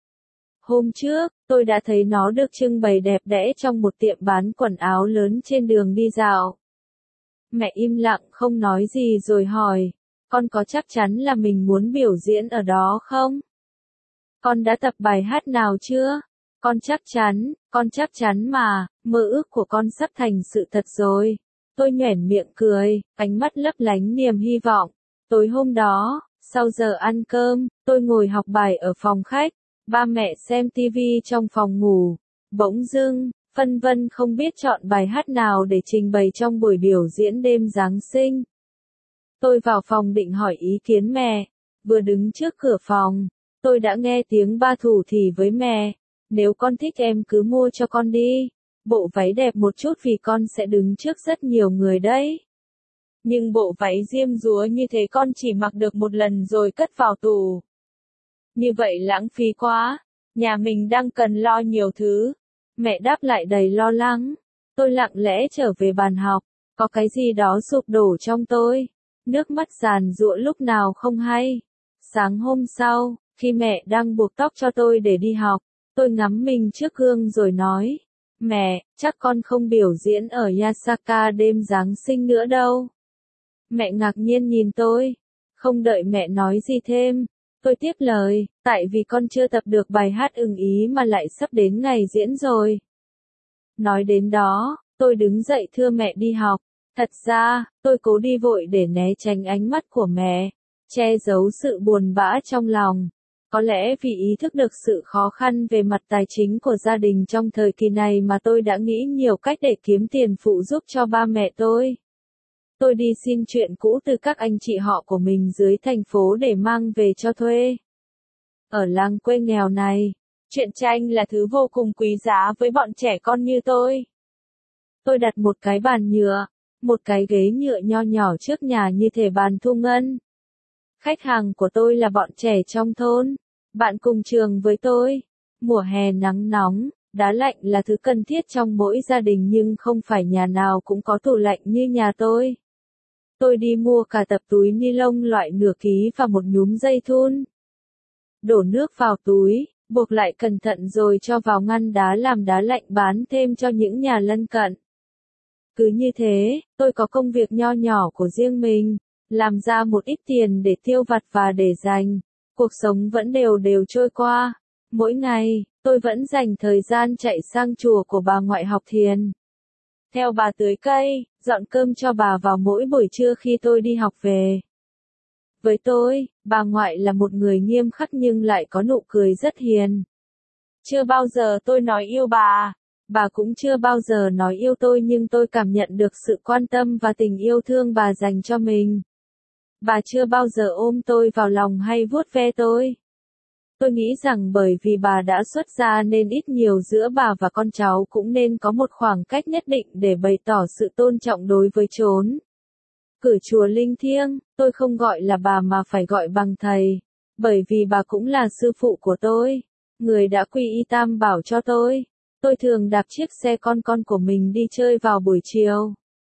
Hôm trước, tôi đã thấy nó được trưng bày đẹp đẽ trong một tiệm bán quần áo lớn trên đường đi dạo. Mẹ im lặng không nói gì rồi hỏi, con có chắc chắn là mình muốn biểu diễn ở đó không? Con đã tập bài hát nào chưa? Con chắc chắn, con chắc chắn mà, mơ ước của con sắp thành sự thật rồi. Tôi nhoẻn miệng cười, ánh mắt lấp lánh niềm hy vọng. Tối hôm đó, sau giờ ăn cơm, tôi ngồi học bài ở phòng khách, ba mẹ xem tivi trong phòng ngủ. Bỗng dưng, phân vân không biết chọn bài hát nào để trình bày trong buổi biểu diễn đêm Giáng sinh. Tôi vào phòng định hỏi ý kiến mẹ, vừa đứng trước cửa phòng, tôi đã nghe tiếng ba thủ thỉ với mẹ, nếu con thích em cứ mua cho con đi. Bộ váy đẹp một chút vì con sẽ đứng trước rất nhiều người đấy. Nhưng bộ váy diêm dúa như thế con chỉ mặc được một lần rồi cất vào tủ. Như vậy lãng phí quá, nhà mình đang cần lo nhiều thứ. Mẹ đáp lại đầy lo lắng. Tôi lặng lẽ trở về bàn học, có cái gì đó sụp đổ trong tôi. Nước mắt giàn giụa lúc nào không hay. Sáng hôm sau, khi mẹ đang buộc tóc cho tôi để đi học, tôi ngắm mình trước gương rồi nói, mẹ, chắc con không biểu diễn ở Yasaka đêm Giáng sinh nữa đâu. Mẹ ngạc nhiên nhìn tôi, không đợi mẹ nói gì thêm. Tôi tiếp lời, tại vì con chưa tập được bài hát ưng ý mà lại sắp đến ngày diễn rồi. Nói đến đó, tôi đứng dậy thưa mẹ đi học. Thật ra, tôi cố đi vội để né tránh ánh mắt của mẹ, che giấu sự buồn bã trong lòng. Có lẽ vì ý thức được sự khó khăn về mặt tài chính của gia đình trong thời kỳ này mà tôi đã nghĩ nhiều cách để kiếm tiền phụ giúp cho ba mẹ tôi. Tôi đi xin chuyện cũ từ các anh chị họ của mình dưới thành phố để mang về cho thuê. Ở làng quê nghèo này, truyện tranh là thứ vô cùng quý giá với bọn trẻ con như tôi. Tôi đặt một cái bàn nhựa, một cái ghế nhựa nho nhỏ trước nhà như thể bàn thu ngân. Khách hàng của tôi là bọn trẻ trong thôn, bạn cùng trường với tôi. Mùa hè nắng nóng, đá lạnh là thứ cần thiết trong mỗi gia đình nhưng không phải nhà nào cũng có tủ lạnh như nhà tôi. Tôi đi mua cả tập túi ni lông loại nửa ký và một nhúm dây thun. Đổ nước vào túi, buộc lại cẩn thận rồi cho vào ngăn đá làm đá lạnh bán thêm cho những nhà lân cận. Cứ như thế, tôi có công việc nho nhỏ của riêng mình, làm ra một ít tiền để tiêu vặt và để dành. Cuộc sống vẫn đều đều trôi qua. Mỗi ngày, tôi vẫn dành thời gian chạy sang chùa của bà ngoại học thiền. Theo bà tưới cây, dọn cơm cho bà vào mỗi buổi trưa khi tôi đi học về. Với tôi, bà ngoại là một người nghiêm khắc nhưng lại có nụ cười rất hiền. Chưa bao giờ tôi nói yêu bà, bà cũng chưa bao giờ nói yêu tôi nhưng tôi cảm nhận được sự quan tâm và tình yêu thương bà dành cho mình. Bà chưa bao giờ ôm tôi vào lòng hay vuốt ve tôi. Tôi nghĩ rằng bởi vì bà đã xuất gia nên ít nhiều giữa bà và con cháu cũng nên có một khoảng cách nhất định để bày tỏ sự tôn trọng đối với chốn. Cử chùa linh thiêng, tôi không gọi là bà mà phải gọi bằng thầy, bởi vì bà cũng là sư phụ của tôi, người đã quy y tam bảo cho tôi. Tôi thường đạp chiếc xe con con của mình đi chơi vào buổi chiều.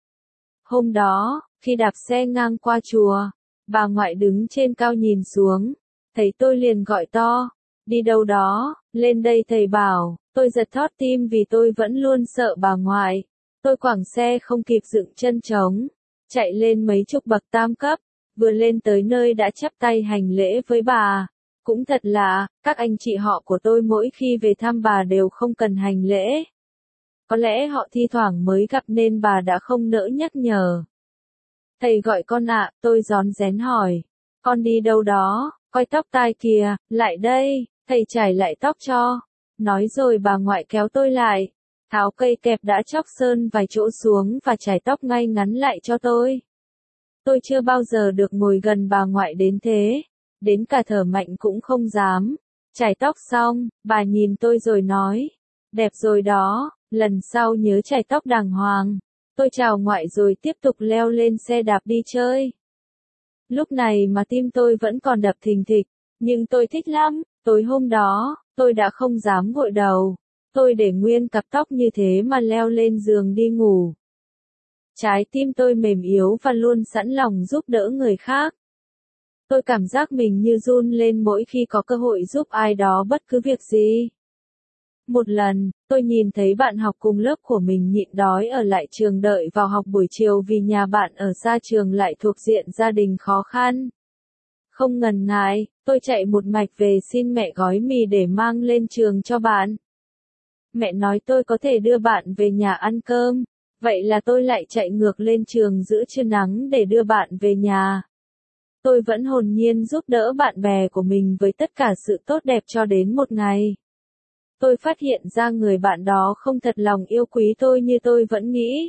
Hôm đó, khi đạp xe ngang qua chùa, bà ngoại đứng trên cao nhìn xuống, thấy tôi liền gọi to, đi đâu đó, lên đây thầy bảo. Tôi giật thót tim vì tôi vẫn luôn sợ bà ngoại. Tôi quẳng xe không kịp dựng chân trống, chạy lên mấy chục bậc tam cấp, vừa lên tới nơi đã chắp tay hành lễ với bà. Cũng thật lạ, các anh chị họ của tôi mỗi khi về thăm bà đều không cần hành lễ. Có lẽ họ thi thoảng mới gặp nên bà đã không nỡ nhắc nhở. Thầy gọi con ạ, tôi rón rén hỏi. Con đi đâu đó, coi tóc tai kìa, lại đây, thầy chải lại tóc cho. Nói rồi bà ngoại kéo tôi lại, tháo cây kẹp đã chóc sơn vài chỗ xuống và chải tóc ngay ngắn lại cho tôi. Tôi chưa bao giờ được ngồi gần bà ngoại đến thế, đến cả thở mạnh cũng không dám. Chải tóc xong, bà nhìn tôi rồi nói, đẹp rồi đó, lần sau nhớ chải tóc đàng hoàng. Tôi chào ngoại rồi tiếp tục leo lên xe đạp đi chơi. Lúc này mà tim tôi vẫn còn đập thình thịch, nhưng tôi thích lắm. Tối hôm đó, tôi đã không dám gội đầu. Tôi để nguyên cặp tóc như thế mà leo lên giường đi ngủ. Trái tim tôi mềm yếu và luôn sẵn lòng giúp đỡ người khác. Tôi cảm giác mình như run lên mỗi khi có cơ hội giúp ai đó bất cứ việc gì. Một lần, tôi nhìn thấy bạn học cùng lớp của mình nhịn đói ở lại trường đợi vào học buổi chiều vì nhà bạn ở xa trường lại thuộc diện gia đình khó khăn. Không ngần ngại, tôi chạy một mạch về xin mẹ gói mì để mang lên trường cho bạn. Mẹ nói tôi có thể đưa bạn về nhà ăn cơm, vậy là tôi lại chạy ngược lên trường giữa trưa nắng để đưa bạn về nhà. Tôi vẫn hồn nhiên giúp đỡ bạn bè của mình với tất cả sự tốt đẹp cho đến một ngày. Tôi phát hiện ra người bạn đó không thật lòng yêu quý tôi như tôi vẫn nghĩ.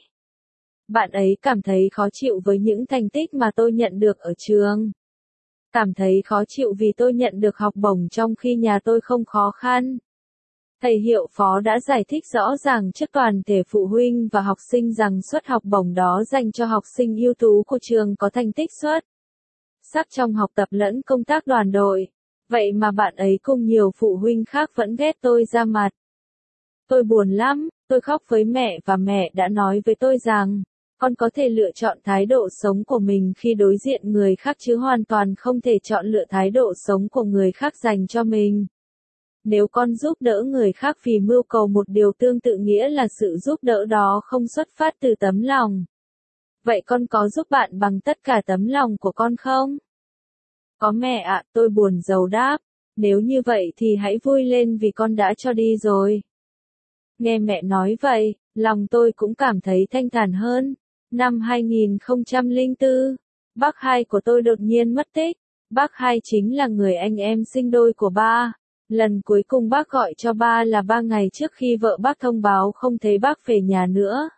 Bạn ấy cảm thấy khó chịu với những thành tích mà tôi nhận được ở trường. Cảm thấy khó chịu vì tôi nhận được học bổng trong khi nhà tôi không khó khăn. Thầy hiệu phó đã giải thích rõ ràng trước toàn thể phụ huynh và học sinh rằng suất học bổng đó dành cho học sinh ưu tú của trường có thành tích xuất sắc trong học tập lẫn công tác đoàn đội. Vậy mà bạn ấy cùng nhiều phụ huynh khác vẫn ghét tôi ra mặt. Tôi buồn lắm, tôi khóc với mẹ và mẹ đã nói với tôi rằng, con có thể lựa chọn thái độ sống của mình khi đối diện người khác chứ hoàn toàn không thể chọn lựa thái độ sống của người khác dành cho mình. Nếu con giúp đỡ người khác vì mưu cầu một điều tương tự nghĩa là sự giúp đỡ đó không xuất phát từ tấm lòng. Vậy con có giúp bạn bằng tất cả tấm lòng của con không? Có mẹ ạ, tôi buồn rầu đáp. Nếu như vậy thì hãy vui lên vì con đã cho đi rồi. Nghe mẹ nói vậy, lòng tôi cũng cảm thấy thanh thản hơn. Năm hai nghìn không trăm lẻ bốn, bác hai của tôi đột nhiên mất tích. Bác hai chính là người anh em sinh đôi của ba. Lần cuối cùng bác gọi cho ba là ba ngày trước khi vợ bác thông báo không thấy bác về nhà nữa.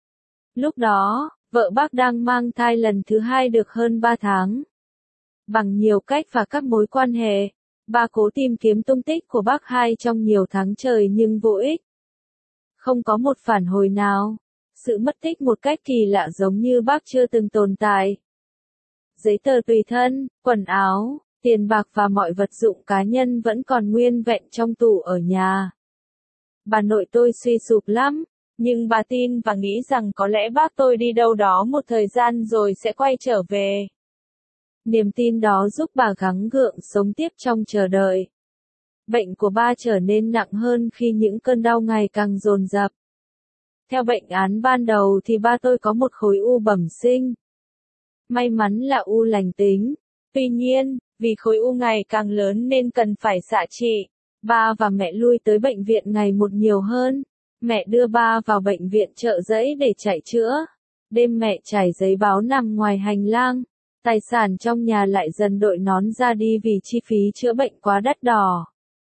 Lúc đó, vợ bác đang mang thai lần thứ hai được hơn ba tháng. Bằng nhiều cách và các mối quan hệ, ba cố tìm kiếm tung tích của bác hai trong nhiều tháng trời nhưng vô ích. Không có một phản hồi nào. Sự mất tích một cách kỳ lạ giống như bác chưa từng tồn tại. Giấy tờ tùy thân, quần áo, tiền bạc và mọi vật dụng cá nhân vẫn còn nguyên vẹn trong tủ ở nhà. Bà nội tôi suy sụp lắm, nhưng bà tin và nghĩ rằng có lẽ bác tôi đi đâu đó một thời gian rồi sẽ quay trở về. Niềm tin đó giúp bà gắng gượng sống tiếp trong chờ đợi. Bệnh của ba trở nên nặng hơn khi những cơn đau ngày càng dồn dập. Theo bệnh án ban đầu thì ba tôi có một khối u bẩm sinh. May mắn là u lành tính. Tuy nhiên, vì khối u ngày càng lớn nên cần phải xạ trị, ba và mẹ lui tới bệnh viện ngày một nhiều hơn. Mẹ đưa ba vào bệnh viện Chợ Giấy để chạy chữa. Đêm mẹ trải giấy báo nằm ngoài hành lang. Tài sản trong nhà lại dần đội nón ra đi vì chi phí chữa bệnh quá đắt đỏ.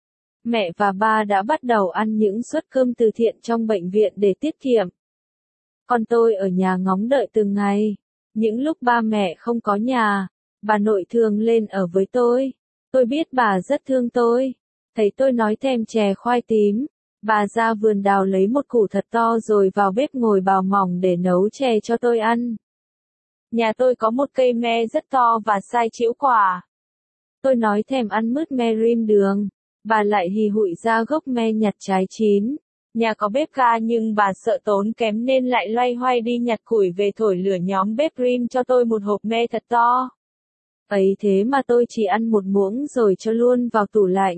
Mẹ và ba đã bắt đầu ăn những suất cơm từ thiện trong bệnh viện để tiết kiệm. Còn tôi ở nhà ngóng đợi từng ngày. Những lúc ba mẹ không có nhà, bà nội thường lên ở với tôi. Tôi biết bà rất thương tôi. Thấy tôi nói thèm chè khoai tím, bà ra vườn đào lấy một củ thật to rồi vào bếp ngồi bào mỏng để nấu chè cho tôi ăn. Nhà tôi có một cây me rất to và sai chĩu quả. Tôi nói thèm ăn mứt me rim đường. Bà lại hì hụi ra gốc me nhặt trái chín. Nhà có bếp ga nhưng bà sợ tốn kém nên lại loay hoay đi nhặt củi về thổi lửa nhóm bếp rim cho tôi một hộp me thật to. Ấy thế mà tôi chỉ ăn một muỗng rồi cho luôn vào tủ lạnh.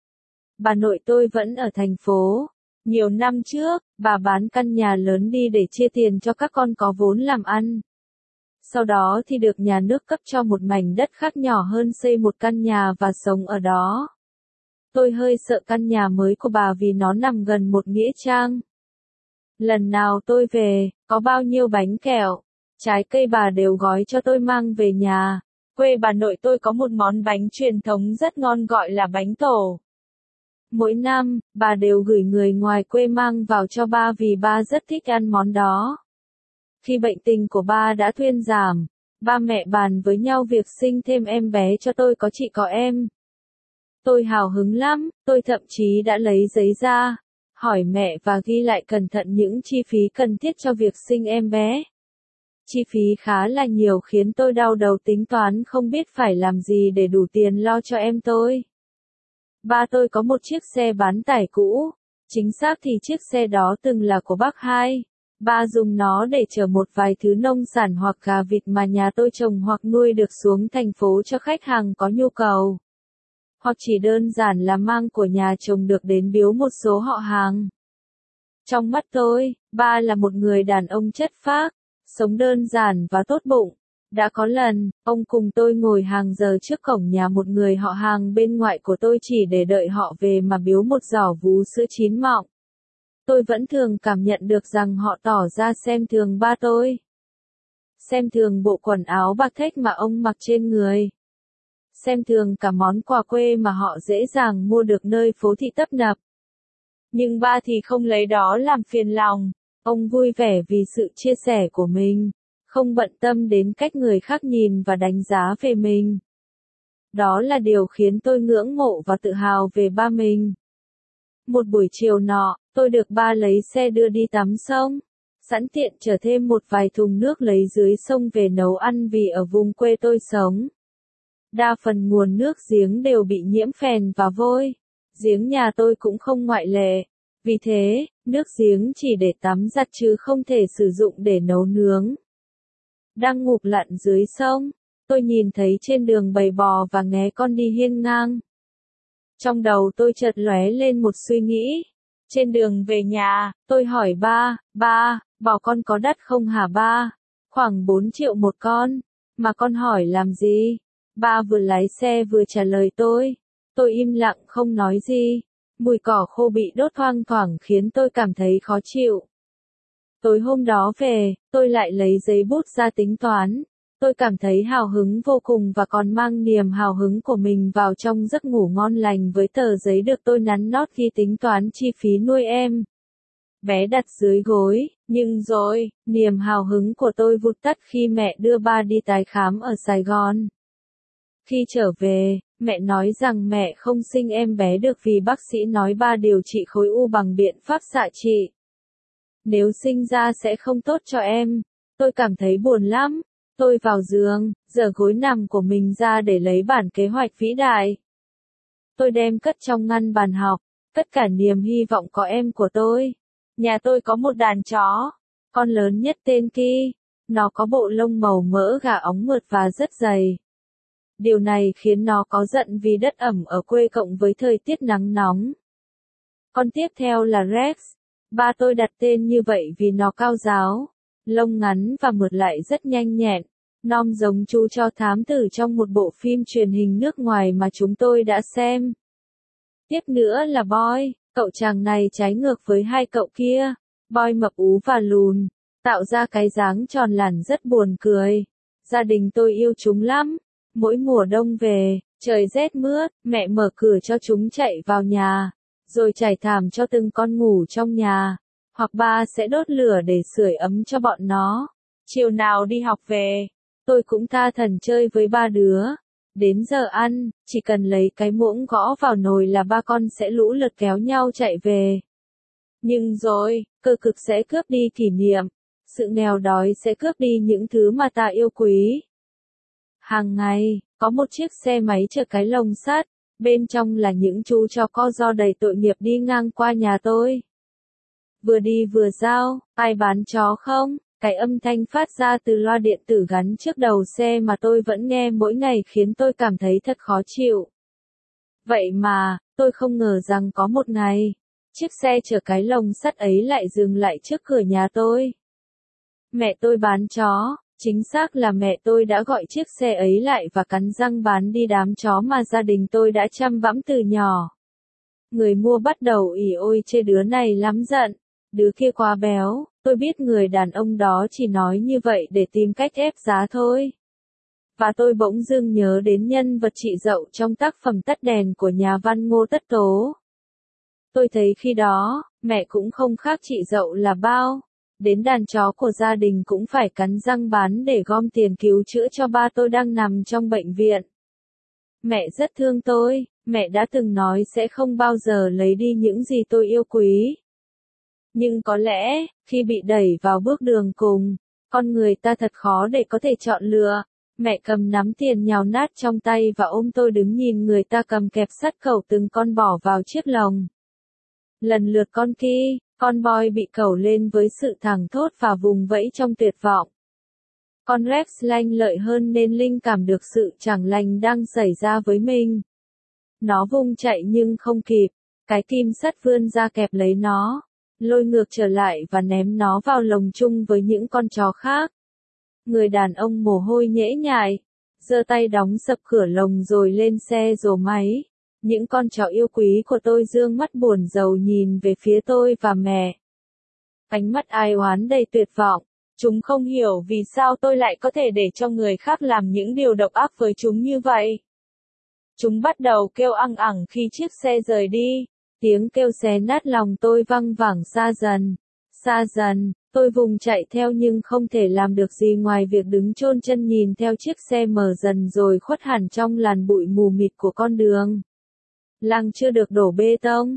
Bà nội tôi vẫn ở thành phố. Nhiều năm trước, bà bán căn nhà lớn đi để chia tiền cho các con có vốn làm ăn. Sau đó thì được nhà nước cấp cho một mảnh đất khác nhỏ hơn xây một căn nhà và sống ở đó. Tôi hơi sợ căn nhà mới của bà vì nó nằm gần một nghĩa trang. Lần nào tôi về, có bao nhiêu bánh kẹo, trái cây bà đều gói cho tôi mang về nhà. Quê bà nội tôi có một món bánh truyền thống rất ngon gọi là bánh tổ. Mỗi năm, bà đều gửi người ngoài quê mang vào cho ba vì ba rất thích ăn món đó. Khi bệnh tình của ba đã thuyên giảm, ba mẹ bàn với nhau việc sinh thêm em bé cho tôi có chị có em. Tôi hào hứng lắm, tôi thậm chí đã lấy giấy ra, hỏi mẹ và ghi lại cẩn thận những chi phí cần thiết cho việc sinh em bé. Chi phí khá là nhiều khiến tôi đau đầu tính toán không biết phải làm gì để đủ tiền lo cho em tôi. Ba tôi có một chiếc xe bán tải cũ, chính xác thì chiếc xe đó từng là của bác hai. Ba dùng nó để chở một vài thứ nông sản hoặc gà vịt mà nhà tôi trồng hoặc nuôi được xuống thành phố cho khách hàng có nhu cầu. Hoặc chỉ đơn giản là mang của nhà chồng được đến biếu một số họ hàng. Trong mắt tôi, ba là một người đàn ông chất phác, sống đơn giản và tốt bụng. Đã có lần, ông cùng tôi ngồi hàng giờ trước cổng nhà một người họ hàng bên ngoại của tôi chỉ để đợi họ về mà biếu một giỏ vú sữa chín mọng. Tôi vẫn thường cảm nhận được rằng họ tỏ ra xem thường ba tôi. Xem thường bộ quần áo bạc thách mà ông mặc trên người. Xem thường cả món quà quê mà họ dễ dàng mua được nơi phố thị tấp nập. Nhưng ba thì không lấy đó làm phiền lòng. Ông vui vẻ vì sự chia sẻ của mình, không bận tâm đến cách người khác nhìn và đánh giá về mình. Đó là điều khiến tôi ngưỡng mộ và tự hào về ba mình. Một buổi chiều nọ, tôi được ba lấy xe đưa đi tắm sông, sẵn tiện chở thêm một vài thùng nước lấy dưới sông về nấu ăn vì ở vùng quê tôi sống. Đa phần nguồn nước giếng đều bị nhiễm phèn và vôi. Giếng nhà tôi cũng không ngoại lệ. Vì thế, nước giếng chỉ để tắm giặt chứ không thể sử dụng để nấu nướng. Đang ngụp lặn dưới sông, tôi nhìn thấy trên đường bầy bò và nghé con đi hiên ngang. Trong đầu tôi chợt lóe lên một suy nghĩ. Trên đường về nhà, tôi hỏi ba, ba, bò con có đắt không hả ba? Khoảng bốn triệu một con. Mà con hỏi làm gì? Ba vừa lái xe vừa trả lời tôi. Tôi im lặng không nói gì. Mùi cỏ khô bị đốt thoang thoảng khiến tôi cảm thấy khó chịu. Tối hôm đó về, tôi lại lấy giấy bút ra tính toán. Tôi cảm thấy hào hứng vô cùng và còn mang niềm hào hứng của mình vào trong giấc ngủ ngon lành với tờ giấy được tôi nắn nót ghi tính toán chi phí nuôi em bé đặt dưới gối. Nhưng rồi, niềm hào hứng của tôi vụt tắt khi mẹ đưa ba đi tái khám ở Sài Gòn. Khi trở về, mẹ nói rằng mẹ không sinh em bé được vì bác sĩ nói ba điều trị khối u bằng biện pháp xạ trị. Nếu sinh ra sẽ không tốt cho em. Tôi cảm thấy buồn lắm. Tôi vào giường, giở gối nằm của mình ra để lấy bản kế hoạch vĩ đại. Tôi đem cất trong ngăn bàn học, tất cả niềm hy vọng có em của tôi. Nhà tôi có một đàn chó, con lớn nhất tên Ki. Nó có bộ lông màu mỡ gà óng mượt và rất dày. Điều này khiến nó có giận vì đất ẩm ở quê cộng với thời tiết nắng nóng. Con tiếp theo là Rex. Ba tôi đặt tên như vậy vì nó cao ráo, lông ngắn và mượt lại rất nhanh nhẹn. Nom giống chú cho thám tử trong một bộ phim truyền hình nước ngoài mà chúng tôi đã xem. Tiếp nữa là Boy, cậu chàng này trái ngược với hai cậu kia. Boy mập ú và lùn, tạo ra cái dáng tròn lẳn rất buồn cười. Gia đình tôi yêu chúng lắm. Mỗi mùa đông về, trời rét mướt, mẹ mở cửa cho chúng chạy vào nhà, rồi trải thảm cho từng con ngủ trong nhà, hoặc ba sẽ đốt lửa để sưởi ấm cho bọn nó. Chiều nào đi học về, tôi cũng tha thẩn chơi với ba đứa. Đến giờ ăn, chỉ cần lấy cái muỗng gõ vào nồi là ba con sẽ lũ lượt kéo nhau chạy về. Nhưng rồi, cơ cực sẽ cướp đi kỷ niệm, sự nghèo đói sẽ cướp đi những thứ mà ta yêu quý. Hàng ngày, có một chiếc xe máy chở cái lồng sắt, bên trong là những chú chó co ro đầy tội nghiệp đi ngang qua nhà tôi. Vừa đi vừa giao, ai bán chó không? Cái âm thanh phát ra từ loa điện tử gắn trước đầu xe mà tôi vẫn nghe mỗi ngày khiến tôi cảm thấy thật khó chịu. Vậy mà, tôi không ngờ rằng có một ngày, chiếc xe chở cái lồng sắt ấy lại dừng lại trước cửa nhà tôi. Mẹ tôi bán chó. Chính xác là mẹ tôi đã gọi chiếc xe ấy lại và cắn răng bán đi đám chó mà gia đình tôi đã chăm bẵm từ nhỏ. Người mua bắt đầu ỉ ôi chê đứa này lắm giận, đứa kia quá béo. Tôi biết người đàn ông đó chỉ nói như vậy để tìm cách ép giá thôi. Và tôi bỗng dưng nhớ đến nhân vật chị Dậu trong tác phẩm Tắt đèn của nhà văn Ngô Tất Tố. Tôi thấy khi đó, mẹ cũng không khác chị Dậu là bao. Đến đàn chó của gia đình cũng phải cắn răng bán để gom tiền cứu chữa cho ba tôi đang nằm trong bệnh viện. Mẹ rất thương tôi, mẹ đã từng nói sẽ không bao giờ lấy đi những gì tôi yêu quý. Nhưng có lẽ, khi bị đẩy vào bước đường cùng, con người ta thật khó để có thể chọn lựa. Mẹ cầm nắm tiền nhào nát trong tay và ôm tôi đứng nhìn người ta cầm kẹp sắt cẩu từng con bỏ vào chiếc lồng. Lần lượt con Ki, con Boy bị cẩu lên với sự thảng thốt và vùng vẫy trong tuyệt vọng. Con Rex lanh lợi hơn nên linh cảm được sự chẳng lành đang xảy ra với mình. Nó vùng chạy nhưng không kịp, cái kim sắt vươn ra kẹp lấy nó, lôi ngược trở lại và ném nó vào lồng chung với những con chó khác. Người đàn ông mồ hôi nhễ nhại, giơ tay đóng sập cửa lồng rồi lên xe rồ máy. Những con chó yêu quý của tôi dương mắt buồn rầu nhìn về phía tôi và mẹ. Ánh mắt ai oán đầy tuyệt vọng. Chúng không hiểu vì sao tôi lại có thể để cho người khác làm những điều độc ác với chúng như vậy. Chúng bắt đầu kêu ăng ẳng khi chiếc xe rời đi. Tiếng kêu xé nát lòng tôi văng vẳng xa dần. Xa dần, tôi vùng chạy theo nhưng không thể làm được gì ngoài việc đứng chôn chân nhìn theo chiếc xe mở dần rồi khuất hẳn trong làn bụi mù mịt của con đường. Làng chưa được đổ bê tông.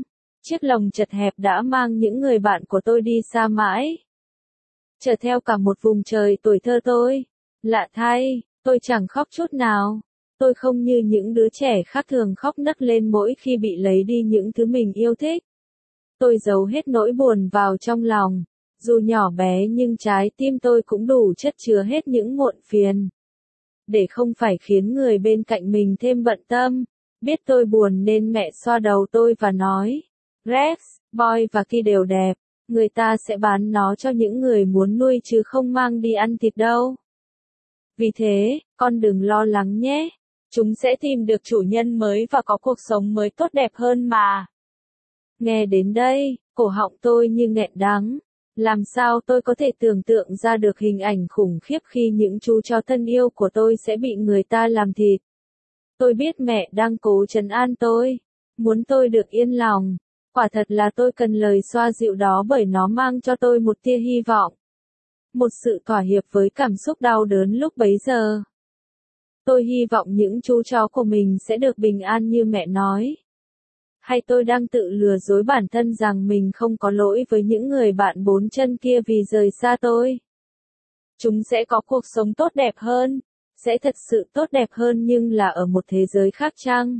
Chiếc lồng chật hẹp đã mang những người bạn của tôi đi xa mãi. Chở theo cả một vùng trời tuổi thơ tôi. Lạ thay, tôi chẳng khóc chút nào. Tôi không như những đứa trẻ khác thường khóc nấc lên mỗi khi bị lấy đi những thứ mình yêu thích. Tôi giấu hết nỗi buồn vào trong lòng. Dù nhỏ bé nhưng trái tim tôi cũng đủ chất chứa hết những muộn phiền. Để không phải khiến người bên cạnh mình thêm bận tâm. Biết tôi buồn nên mẹ xoa đầu tôi và nói, Rex, Boy và Ki đều đẹp. Người ta sẽ bán nó cho những người muốn nuôi chứ không mang đi ăn thịt đâu. Vì thế, con đừng lo lắng nhé. Chúng sẽ tìm được chủ nhân mới và có cuộc sống mới tốt đẹp hơn mà. Nghe đến đây, cổ họng tôi như nghẹn đắng. Làm sao tôi có thể tưởng tượng ra được hình ảnh khủng khiếp khi những chú chó thân yêu của tôi sẽ bị người ta làm thịt. Tôi biết mẹ đang cố trấn an tôi, muốn tôi được yên lòng. Quả thật là tôi cần lời xoa dịu đó bởi nó mang cho tôi một tia hy vọng. Một sự thỏa hiệp với cảm xúc đau đớn lúc bấy giờ. Tôi hy vọng những chú chó của mình sẽ được bình an như mẹ nói. Hay tôi đang tự lừa dối bản thân rằng mình không có lỗi với những người bạn bốn chân kia vì rời xa tôi. Chúng sẽ có cuộc sống tốt đẹp hơn, sẽ thật sự tốt đẹp hơn nhưng là ở một thế giới khác chăng?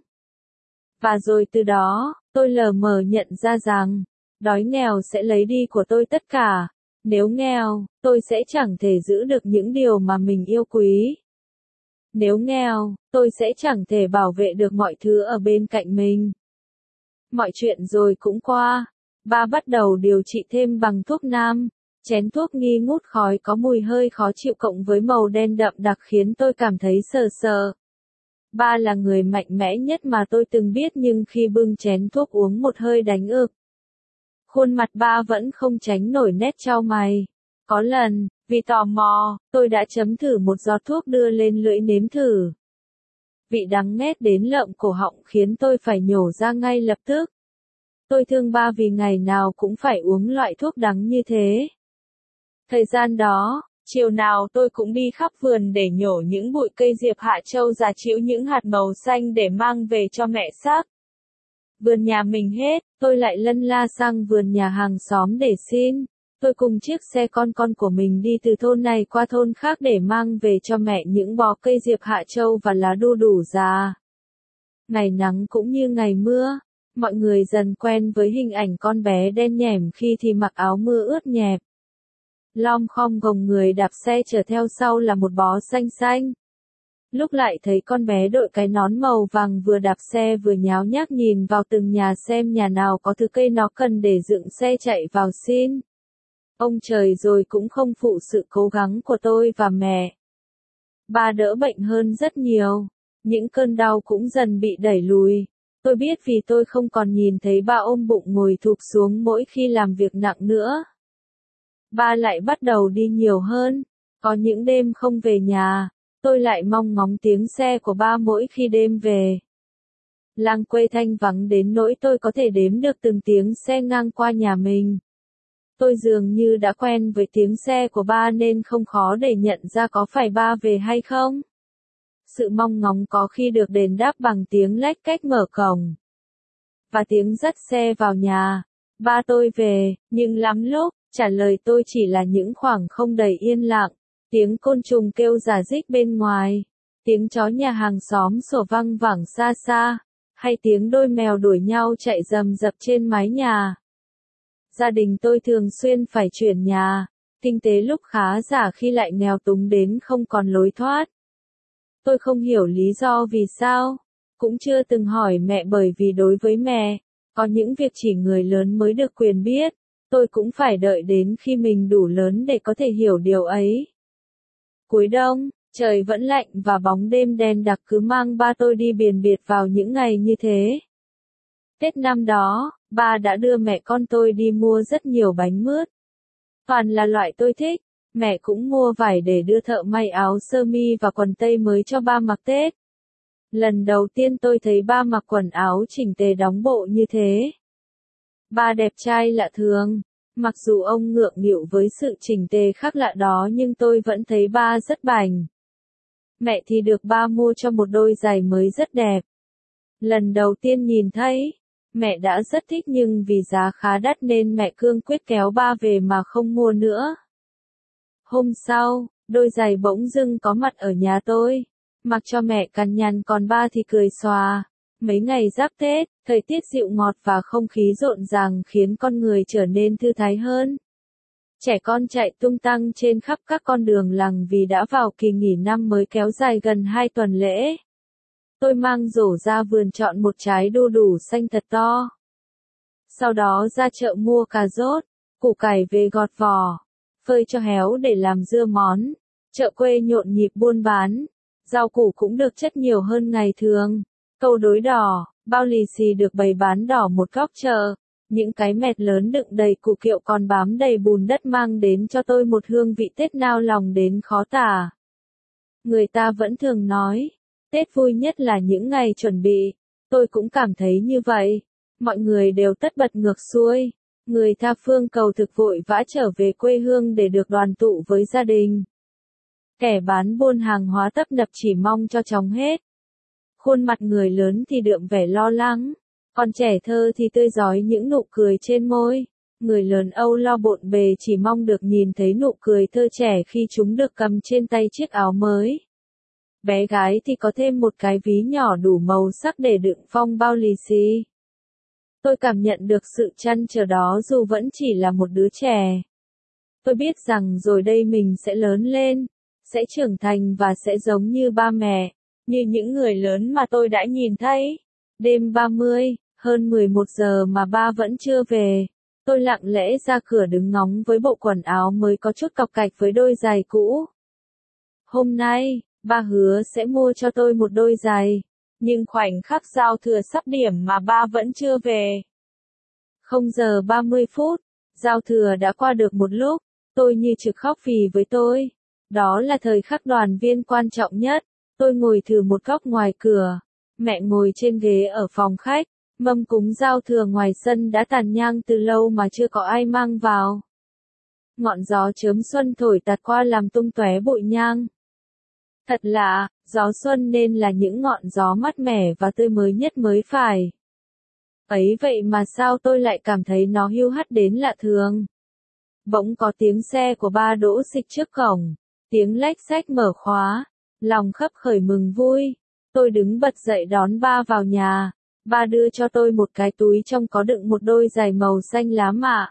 Và rồi từ đó, tôi lờ mờ nhận ra rằng, đói nghèo sẽ lấy đi của tôi tất cả. Nếu nghèo, tôi sẽ chẳng thể giữ được những điều mà mình yêu quý. Nếu nghèo, tôi sẽ chẳng thể bảo vệ được mọi thứ ở bên cạnh mình. Mọi chuyện rồi cũng qua. Ba bắt đầu điều trị thêm bằng thuốc nam. Chén thuốc nghi ngút khói có mùi hơi khó chịu cộng với màu đen đậm đặc khiến tôi cảm thấy sờ sờ. Ba là người mạnh mẽ nhất mà tôi từng biết nhưng khi bưng chén thuốc uống một hơi đánh ực. Khuôn mặt ba vẫn không tránh nổi nét chau mày. Có lần, vì tò mò, tôi đã chấm thử một giọt thuốc đưa lên lưỡi nếm thử. Vị đắng nghét đến lợm cổ họng khiến tôi phải nhổ ra ngay lập tức. Tôi thương ba vì ngày nào cũng phải uống loại thuốc đắng như thế. Thời gian đó, chiều nào tôi cũng đi khắp vườn để nhổ những bụi cây diệp Hạ Châu già chĩu những hạt màu xanh để mang về cho mẹ xác. Vườn nhà mình hết, tôi lại lân la sang vườn nhà hàng xóm để xin. Tôi cùng chiếc xe con con của mình đi từ thôn này qua thôn khác để mang về cho mẹ những bó cây diệp Hạ Châu và lá đu đủ già. Ngày nắng cũng như ngày mưa, mọi người dần quen với hình ảnh con bé đen nhẻm khi thì mặc áo mưa ướt nhẹp. Lom khom gồng người đạp xe chở theo sau là một bó xanh xanh. Lúc lại thấy con bé đội cái nón màu vàng vừa đạp xe vừa nháo nhác nhìn vào từng nhà xem nhà nào có thứ cây nó cần để dựng xe chạy vào xin. Ông trời rồi cũng không phụ sự cố gắng của tôi và mẹ. Ba đỡ bệnh hơn rất nhiều. Những cơn đau cũng dần bị đẩy lùi. Tôi biết vì tôi không còn nhìn thấy ba ôm bụng ngồi thụp xuống mỗi khi làm việc nặng nữa. Ba lại bắt đầu đi nhiều hơn. Có những đêm không về nhà, tôi lại mong ngóng tiếng xe của ba mỗi khi đêm về. Làng quê thanh vắng đến nỗi tôi có thể đếm được từng tiếng xe ngang qua nhà mình. Tôi dường như đã quen với tiếng xe của ba nên không khó để nhận ra có phải ba về hay không. Sự mong ngóng có khi được đền đáp bằng tiếng lách cách mở cổng. Và tiếng dắt xe vào nhà. Ba tôi về, nhưng lắm lúc, trả lời tôi chỉ là những khoảng không đầy yên lặng. Tiếng côn trùng kêu rả rích bên ngoài. Tiếng chó nhà hàng xóm sủa văng vẳng xa xa. Hay tiếng đôi mèo đuổi nhau chạy rầm rập trên mái nhà. Gia đình tôi thường xuyên phải chuyển nhà. Kinh tế lúc khá giả khi lại nghèo túng đến không còn lối thoát. Tôi không hiểu lý do vì sao. Cũng chưa từng hỏi mẹ bởi vì đối với mẹ, có những việc chỉ người lớn mới được quyền biết. Tôi cũng phải đợi đến khi mình đủ lớn để có thể hiểu điều ấy. Cuối đông, trời vẫn lạnh và bóng đêm đen đặc cứ mang ba tôi đi biền biệt vào những ngày như thế. Tết năm đó, ba đã đưa mẹ con tôi đi mua rất nhiều bánh mướt. Toàn là loại tôi thích. Mẹ cũng mua vải để đưa thợ may áo sơ mi và quần tây mới cho ba mặc Tết. Lần đầu tiên tôi thấy ba mặc quần áo chỉnh tề đóng bộ như thế. Ba đẹp trai lạ thường. Mặc dù ông ngượng nghịu với sự chỉnh tề khác lạ đó nhưng tôi vẫn thấy ba rất bảnh. Mẹ thì được ba mua cho một đôi giày mới rất đẹp. Lần đầu tiên nhìn thấy, Mẹ đã rất thích nhưng vì giá khá đắt nên mẹ cương quyết kéo ba về mà không mua nữa. Hôm sau, đôi giày bỗng dưng có mặt ở nhà tôi. Mặc cho mẹ cằn nhằn còn ba thì cười xòa. Mấy ngày giáp Tết, thời tiết dịu ngọt và không khí rộn ràng khiến con người trở nên thư thái hơn. Trẻ con chạy tung tăng trên khắp các con đường làng vì đã vào kỳ nghỉ năm mới kéo dài gần hai tuần lễ. Tôi mang rổ ra vườn chọn một trái đu đủ xanh thật to. Sau đó ra chợ mua cà rốt, củ cải về gọt vỏ, phơi cho héo để làm dưa món. Chợ quê nhộn nhịp buôn bán, rau củ cũng được chất nhiều hơn ngày thường. Câu đối đỏ, bao lì xì được bày bán đỏ một góc chợ. Những cái mẹt lớn đựng đầy củ kiệu còn bám đầy bùn đất mang đến cho tôi một hương vị Tết nao lòng đến khó tả. Người ta vẫn thường nói, Tết vui nhất là những ngày chuẩn bị. Tôi cũng cảm thấy như vậy. Mọi người đều tất bật ngược xuôi. Người tha phương cầu thực vội vã trở về quê hương để được đoàn tụ với gia đình. Kẻ bán buôn hàng hóa tấp nập chỉ mong cho chóng hết. Khuôn mặt người lớn thì đượm vẻ lo lắng. Còn trẻ thơ thì tươi rói những nụ cười trên môi. Người lớn âu lo bộn bề chỉ mong được nhìn thấy nụ cười thơ trẻ khi chúng được cầm trên tay chiếc áo mới. Bé gái thì có thêm một cái ví nhỏ đủ màu sắc để đựng phong bao lì xì. Tôi cảm nhận được sự trăn trở đó dù vẫn chỉ là một đứa trẻ. Tôi biết rằng rồi đây mình sẽ lớn lên, sẽ trưởng thành và sẽ giống như ba mẹ, như những người lớn mà tôi đã nhìn thấy. Đêm ba mươi, hơn mười một giờ mà ba vẫn chưa về. Tôi lặng lẽ ra cửa đứng ngóng với bộ quần áo mới có chút cọc cạch với đôi giày cũ. Hôm nay, ba hứa sẽ mua cho tôi một đôi giày. Nhưng khoảnh khắc giao thừa sắp điểm mà ba vẫn chưa về. Không giờ ba mươi phút, giao thừa đã qua được một lúc, tôi như trực khóc vì với tôi. Đó là thời khắc đoàn viên quan trọng nhất. Tôi ngồi thử một góc ngoài cửa. Mẹ ngồi trên ghế ở phòng khách. Mâm cúng giao thừa ngoài sân đã tàn nhang từ lâu mà chưa có ai mang vào. Ngọn gió chớm xuân thổi tạt qua làm tung tóe bụi nhang. Thật lạ, gió xuân nên là những ngọn gió mát mẻ và tươi mới nhất mới phải. Ấy vậy mà sao tôi lại cảm thấy nó hiu hắt đến lạ thường. Bỗng có tiếng xe của ba đỗ xịch trước cổng, tiếng lách xách mở khóa, lòng khấp khởi mừng vui. Tôi đứng bật dậy đón ba vào nhà, ba đưa cho tôi một cái túi trong có đựng một đôi giày màu xanh lá mạ.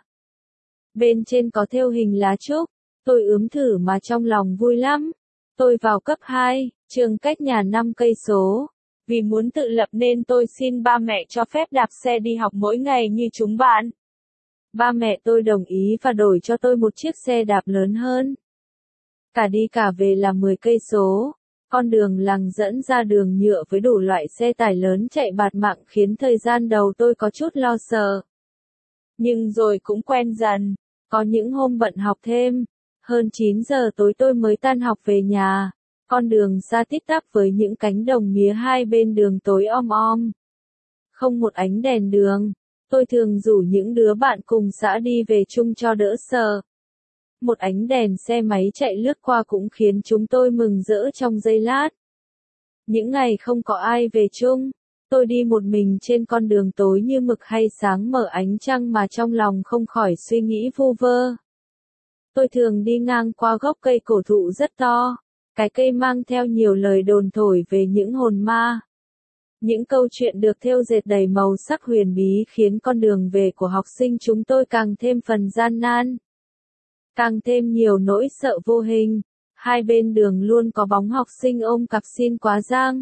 Bên trên có thêu hình lá trúc, tôi ướm thử mà trong lòng vui lắm. Tôi vào cấp hai, trường cách nhà năm cây số. Vì muốn tự lập nên tôi xin ba mẹ cho phép đạp xe đi học mỗi ngày như chúng bạn. Ba mẹ tôi đồng ý và đổi cho tôi một chiếc xe đạp lớn hơn. Cả đi cả về là mười cây số. Con đường làng dẫn ra đường nhựa với đủ loại xe tải lớn chạy bạt mạng khiến thời gian đầu tôi có chút lo sợ. Nhưng rồi cũng quen dần. Có những hôm bận học thêm. Hơn chín giờ tối tôi mới tan học về nhà. Con đường xa tít tắp với những cánh đồng mía hai bên đường tối om om. Không một ánh đèn đường. Tôi thường rủ những đứa bạn cùng xã đi về chung cho đỡ sợ. Một ánh đèn xe máy chạy lướt qua cũng khiến chúng tôi mừng rỡ trong giây lát. Những ngày không có ai về chung, tôi đi một mình trên con đường tối như mực hay sáng mở ánh trăng mà trong lòng không khỏi suy nghĩ vu vơ. Tôi thường đi ngang qua gốc cây cổ thụ rất to, cái cây mang theo nhiều lời đồn thổi về những hồn ma. Những câu chuyện được thêu dệt đầy màu sắc huyền bí khiến con đường về của học sinh chúng tôi càng thêm phần gian nan. Càng thêm nhiều nỗi sợ vô hình, hai bên đường luôn có bóng học sinh ôm cặp xin quá giang.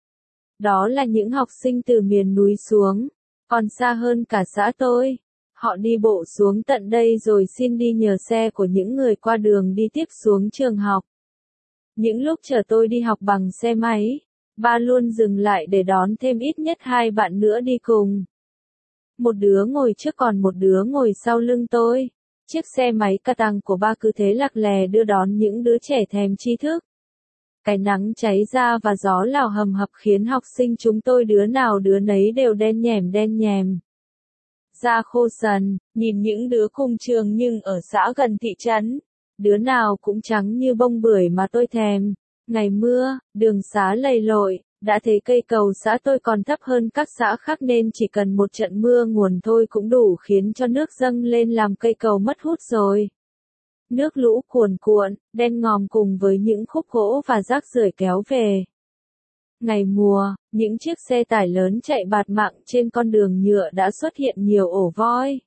Đó là những học sinh từ miền núi xuống, còn xa hơn cả xã tôi. Họ đi bộ xuống tận đây rồi xin đi nhờ xe của những người qua đường đi tiếp xuống trường học. Những lúc chờ tôi đi học bằng xe máy, ba luôn dừng lại để đón thêm ít nhất hai bạn nữa đi cùng. Một đứa ngồi trước còn một đứa ngồi sau lưng tôi. Chiếc xe máy cà tăng của ba cứ thế lạc lè đưa đón những đứa trẻ thèm tri thức. Cái nắng cháy ra và gió lào hầm hập khiến học sinh chúng tôi đứa nào đứa nấy đều đen nhèm đen nhèm. Da khô sần, nhìn những đứa cùng trường nhưng ở xã gần thị trấn. Đứa nào cũng trắng như bông bưởi mà tôi thèm. Ngày mưa, đường xá lầy lội, Đã thấy cây cầu xã tôi còn thấp hơn các xã khác nên chỉ cần một trận mưa nguồn thôi cũng đủ khiến cho nước dâng lên làm cây cầu mất hút rồi. Nước lũ cuồn cuộn, đen ngòm cùng với những khúc gỗ và rác rưởi kéo về. Ngày mùa, những chiếc xe tải lớn chạy bạt mạng trên con đường nhựa đã xuất hiện nhiều ổ voi,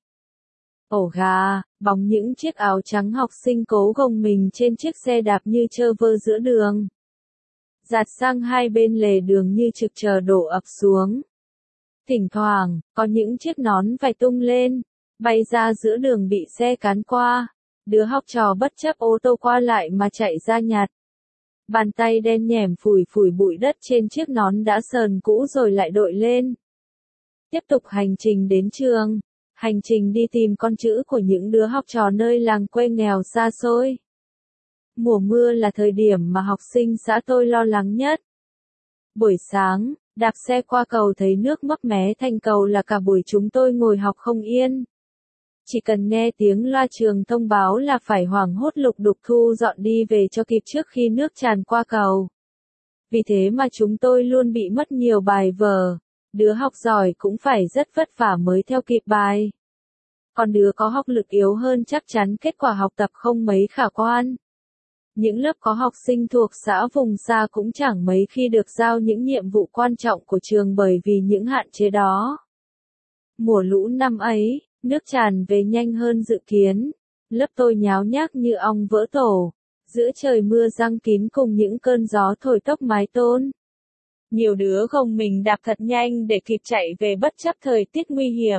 ổ gà, bóng những chiếc áo trắng học sinh cố gồng mình trên chiếc xe đạp như trơ vơ giữa đường. Dạt sang hai bên lề đường như trực chờ đổ ập xuống. Thỉnh thoảng, có những chiếc nón vải tung lên, bay ra giữa đường bị xe cán qua. Đứa học trò bất chấp ô tô qua lại mà chạy ra nhặt. Bàn tay đen nhẻm phủi phủi bụi đất trên chiếc nón đã sờn cũ rồi lại đội lên. Tiếp tục hành trình đến trường. Hành trình đi tìm con chữ của những đứa học trò nơi làng quê nghèo xa xôi. Mùa mưa là thời điểm mà học sinh xã tôi lo lắng nhất. Buổi sáng, đạp xe qua cầu thấy nước mấp mé thành cầu là cả buổi chúng tôi ngồi học không yên. Chỉ cần nghe tiếng loa trường thông báo là phải hoảng hốt lục đục thu dọn đi về cho kịp trước khi nước tràn qua cầu. Vì thế mà chúng tôi luôn bị mất nhiều bài vở. Đứa học giỏi cũng phải rất vất vả mới theo kịp bài. Còn đứa có học lực yếu hơn chắc chắn kết quả học tập không mấy khả quan. Những lớp có học sinh thuộc xã vùng xa cũng chẳng mấy khi được giao những nhiệm vụ quan trọng của trường bởi vì những hạn chế đó. Mùa lũ năm ấy, nước tràn về nhanh hơn dự kiến. Lớp tôi nháo nhác như ong vỡ tổ. Giữa trời mưa giăng kín cùng những cơn gió thổi tốc mái tôn. Nhiều đứa gồng mình đạp thật nhanh để kịp chạy về bất chấp thời tiết nguy hiểm.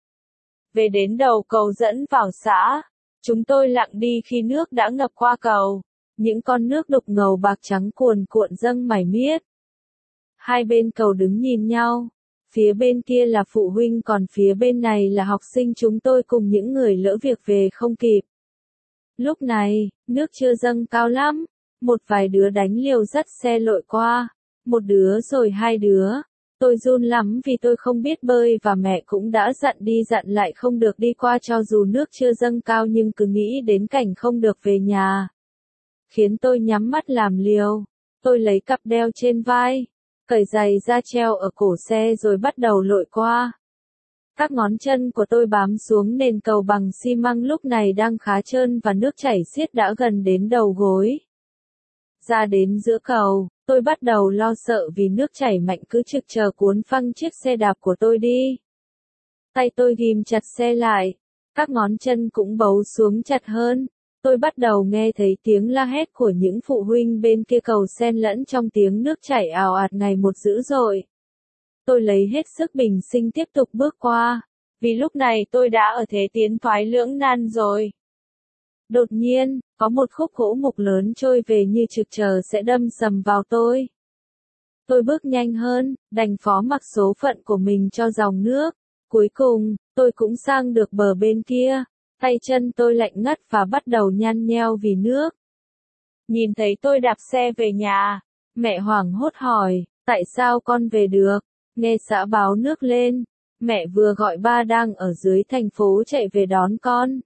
Về đến đầu cầu dẫn vào xã, chúng tôi lặng đi khi nước đã ngập qua cầu. Những con nước đục ngầu bạc trắng cuồn cuộn dâng mải miết. Hai bên cầu đứng nhìn nhau. Phía bên kia là phụ huynh còn phía bên này là học sinh chúng tôi cùng những người lỡ việc về không kịp. Lúc này, nước chưa dâng cao lắm. Một vài đứa đánh liều dắt xe lội qua. Một đứa rồi hai đứa. Tôi run lắm vì tôi không biết bơi và mẹ cũng đã dặn đi dặn lại không được đi qua cho dù nước chưa dâng cao nhưng cứ nghĩ đến cảnh không được về nhà. Khiến tôi nhắm mắt làm liều. Tôi lấy cặp đeo trên vai, cởi giày ra treo ở cổ xe rồi bắt đầu lội qua. Các ngón chân của tôi bám xuống nền cầu bằng xi măng lúc này đang khá trơn và nước chảy xiết đã gần đến đầu gối. Ra đến giữa cầu, tôi bắt đầu lo sợ vì nước chảy mạnh cứ trực chờ cuốn phăng chiếc xe đạp của tôi đi. Tay tôi ghim chặt xe lại, các ngón chân cũng bấu xuống chặt hơn. Tôi bắt đầu nghe thấy tiếng la hét của những phụ huynh bên kia cầu xen lẫn trong tiếng nước chảy ào ạt ngày một dữ dội. Tôi lấy hết sức bình sinh tiếp tục bước qua, vì lúc này tôi đã ở thế tiến thoái lưỡng nan rồi. Đột nhiên, có một khúc gỗ mục lớn trôi về như trực chờ sẽ đâm sầm vào tôi. Tôi bước nhanh hơn, đành phó mặc số phận của mình cho dòng nước. Cuối cùng, tôi cũng sang được bờ bên kia. Tay chân tôi lạnh ngắt và bắt đầu nhăn nheo vì nước. Nhìn thấy tôi đạp xe về nhà, mẹ hoảng hốt hỏi, tại sao con về được? Nghe xã báo nước lên, mẹ vừa gọi ba đang ở dưới thành phố chạy về đón con.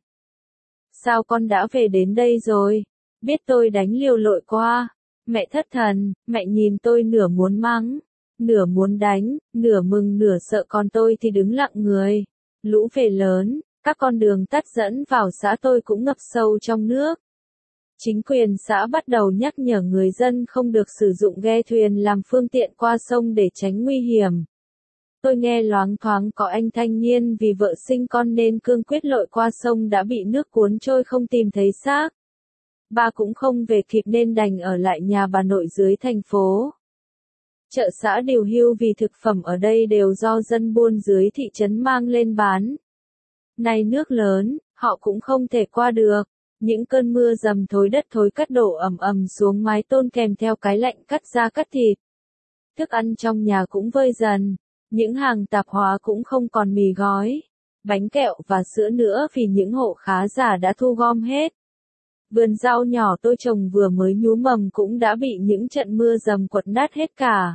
Sao con đã về đến đây rồi? Biết tôi đánh liều lội qua. Mẹ thất thần, mẹ nhìn tôi nửa muốn mắng, nửa muốn đánh, nửa mừng nửa sợ còn tôi thì đứng lặng người. Lũ về lớn. Các con đường tắt dẫn vào xã tôi cũng ngập sâu trong nước. Chính quyền xã bắt đầu nhắc nhở người dân không được sử dụng ghe thuyền làm phương tiện qua sông để tránh nguy hiểm. Tôi nghe loáng thoáng có anh thanh niên vì vợ sinh con nên cương quyết lội qua sông đã bị nước cuốn trôi không tìm thấy xác. Ba cũng không về kịp nên đành ở lại nhà bà nội dưới thành phố. Chợ xã điều hưu vì thực phẩm ở đây đều do dân buôn dưới thị trấn mang lên bán. Nay nước lớn, họ cũng không thể qua được. Những cơn mưa dầm thối đất thối cát đổ ầm ầm xuống mái tôn kèm theo cái lạnh cắt da cắt thịt. Thức ăn trong nhà cũng vơi dần. Những hàng tạp hóa cũng không còn mì gói, bánh kẹo và sữa nữa vì những hộ khá giả đã thu gom hết. Vườn rau nhỏ tôi trồng vừa mới nhú mầm cũng đã bị những trận mưa dầm quật nát hết cả.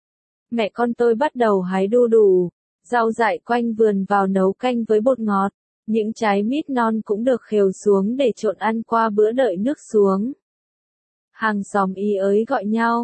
Mẹ con tôi bắt đầu hái đu đủ, rau dại quanh vườn vào nấu canh với bột ngọt. Những trái mít non cũng được khều xuống để trộn ăn qua bữa đợi nước xuống. Hàng xóm ý ới gọi nhau.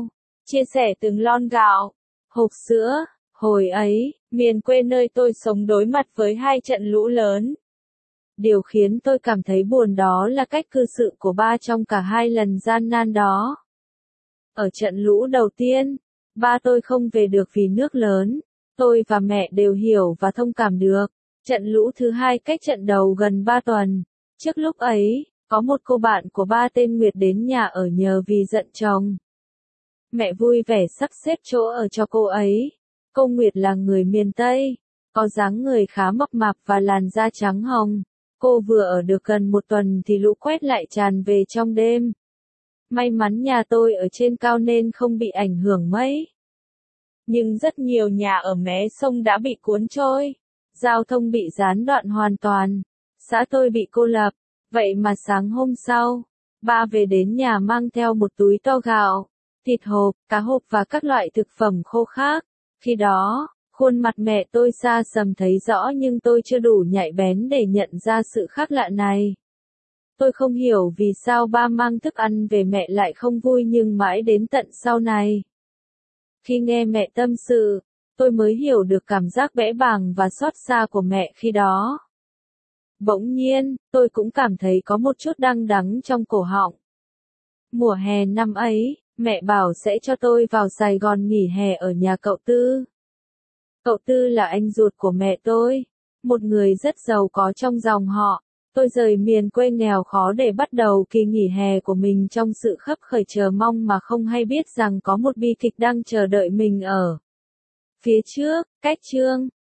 chia sẻ từng lon gạo, hộp sữa. Hồi ấy, miền quê nơi tôi sống đối mặt với hai trận lũ lớn. Điều khiến tôi cảm thấy buồn đó là cách cư xử của ba trong cả hai lần gian nan đó. Ở trận lũ đầu tiên, ba tôi không về được vì nước lớn. Tôi và mẹ đều hiểu và thông cảm được. Trận lũ thứ hai cách trận đầu gần ba tuần. Trước lúc ấy, có một cô bạn của ba tên Nguyệt đến nhà ở nhờ vì giận chồng. Mẹ vui vẻ sắp xếp chỗ ở cho cô ấy. Cô Nguyệt là người miền Tây, có dáng người khá mập mạp và làn da trắng hồng. Cô vừa ở được gần một tuần thì lũ quét lại tràn về trong đêm. May mắn nhà tôi ở trên cao nên không bị ảnh hưởng mấy. Nhưng rất nhiều nhà ở mé sông đã bị cuốn trôi. Giao thông bị gián đoạn hoàn toàn. Xã tôi bị cô lập. Vậy mà sáng hôm sau, ba về đến nhà mang theo một túi to gạo, thịt hộp, cá hộp và các loại thực phẩm khô khác. Khi đó, khuôn mặt mẹ tôi xa sầm thấy rõ nhưng tôi chưa đủ nhạy bén để nhận ra sự khác lạ này. Tôi không hiểu vì sao ba mang thức ăn về mẹ lại không vui nhưng mãi đến tận sau này. Khi nghe mẹ tâm sự, tôi mới hiểu được cảm giác bẽ bàng và xót xa của mẹ khi đó. Bỗng nhiên, tôi cũng cảm thấy có một chút đắng đắng trong cổ họng. Mùa hè năm ấy, mẹ bảo sẽ cho tôi vào Sài Gòn nghỉ hè ở nhà cậu Tư. Cậu Tư là anh ruột của mẹ tôi, một người rất giàu có trong dòng họ. Tôi rời miền quê nghèo khó để bắt đầu kỳ nghỉ hè của mình trong sự khấp khởi chờ mong mà không hay biết rằng có một bi kịch đang chờ đợi mình ở phía trước. Cách chương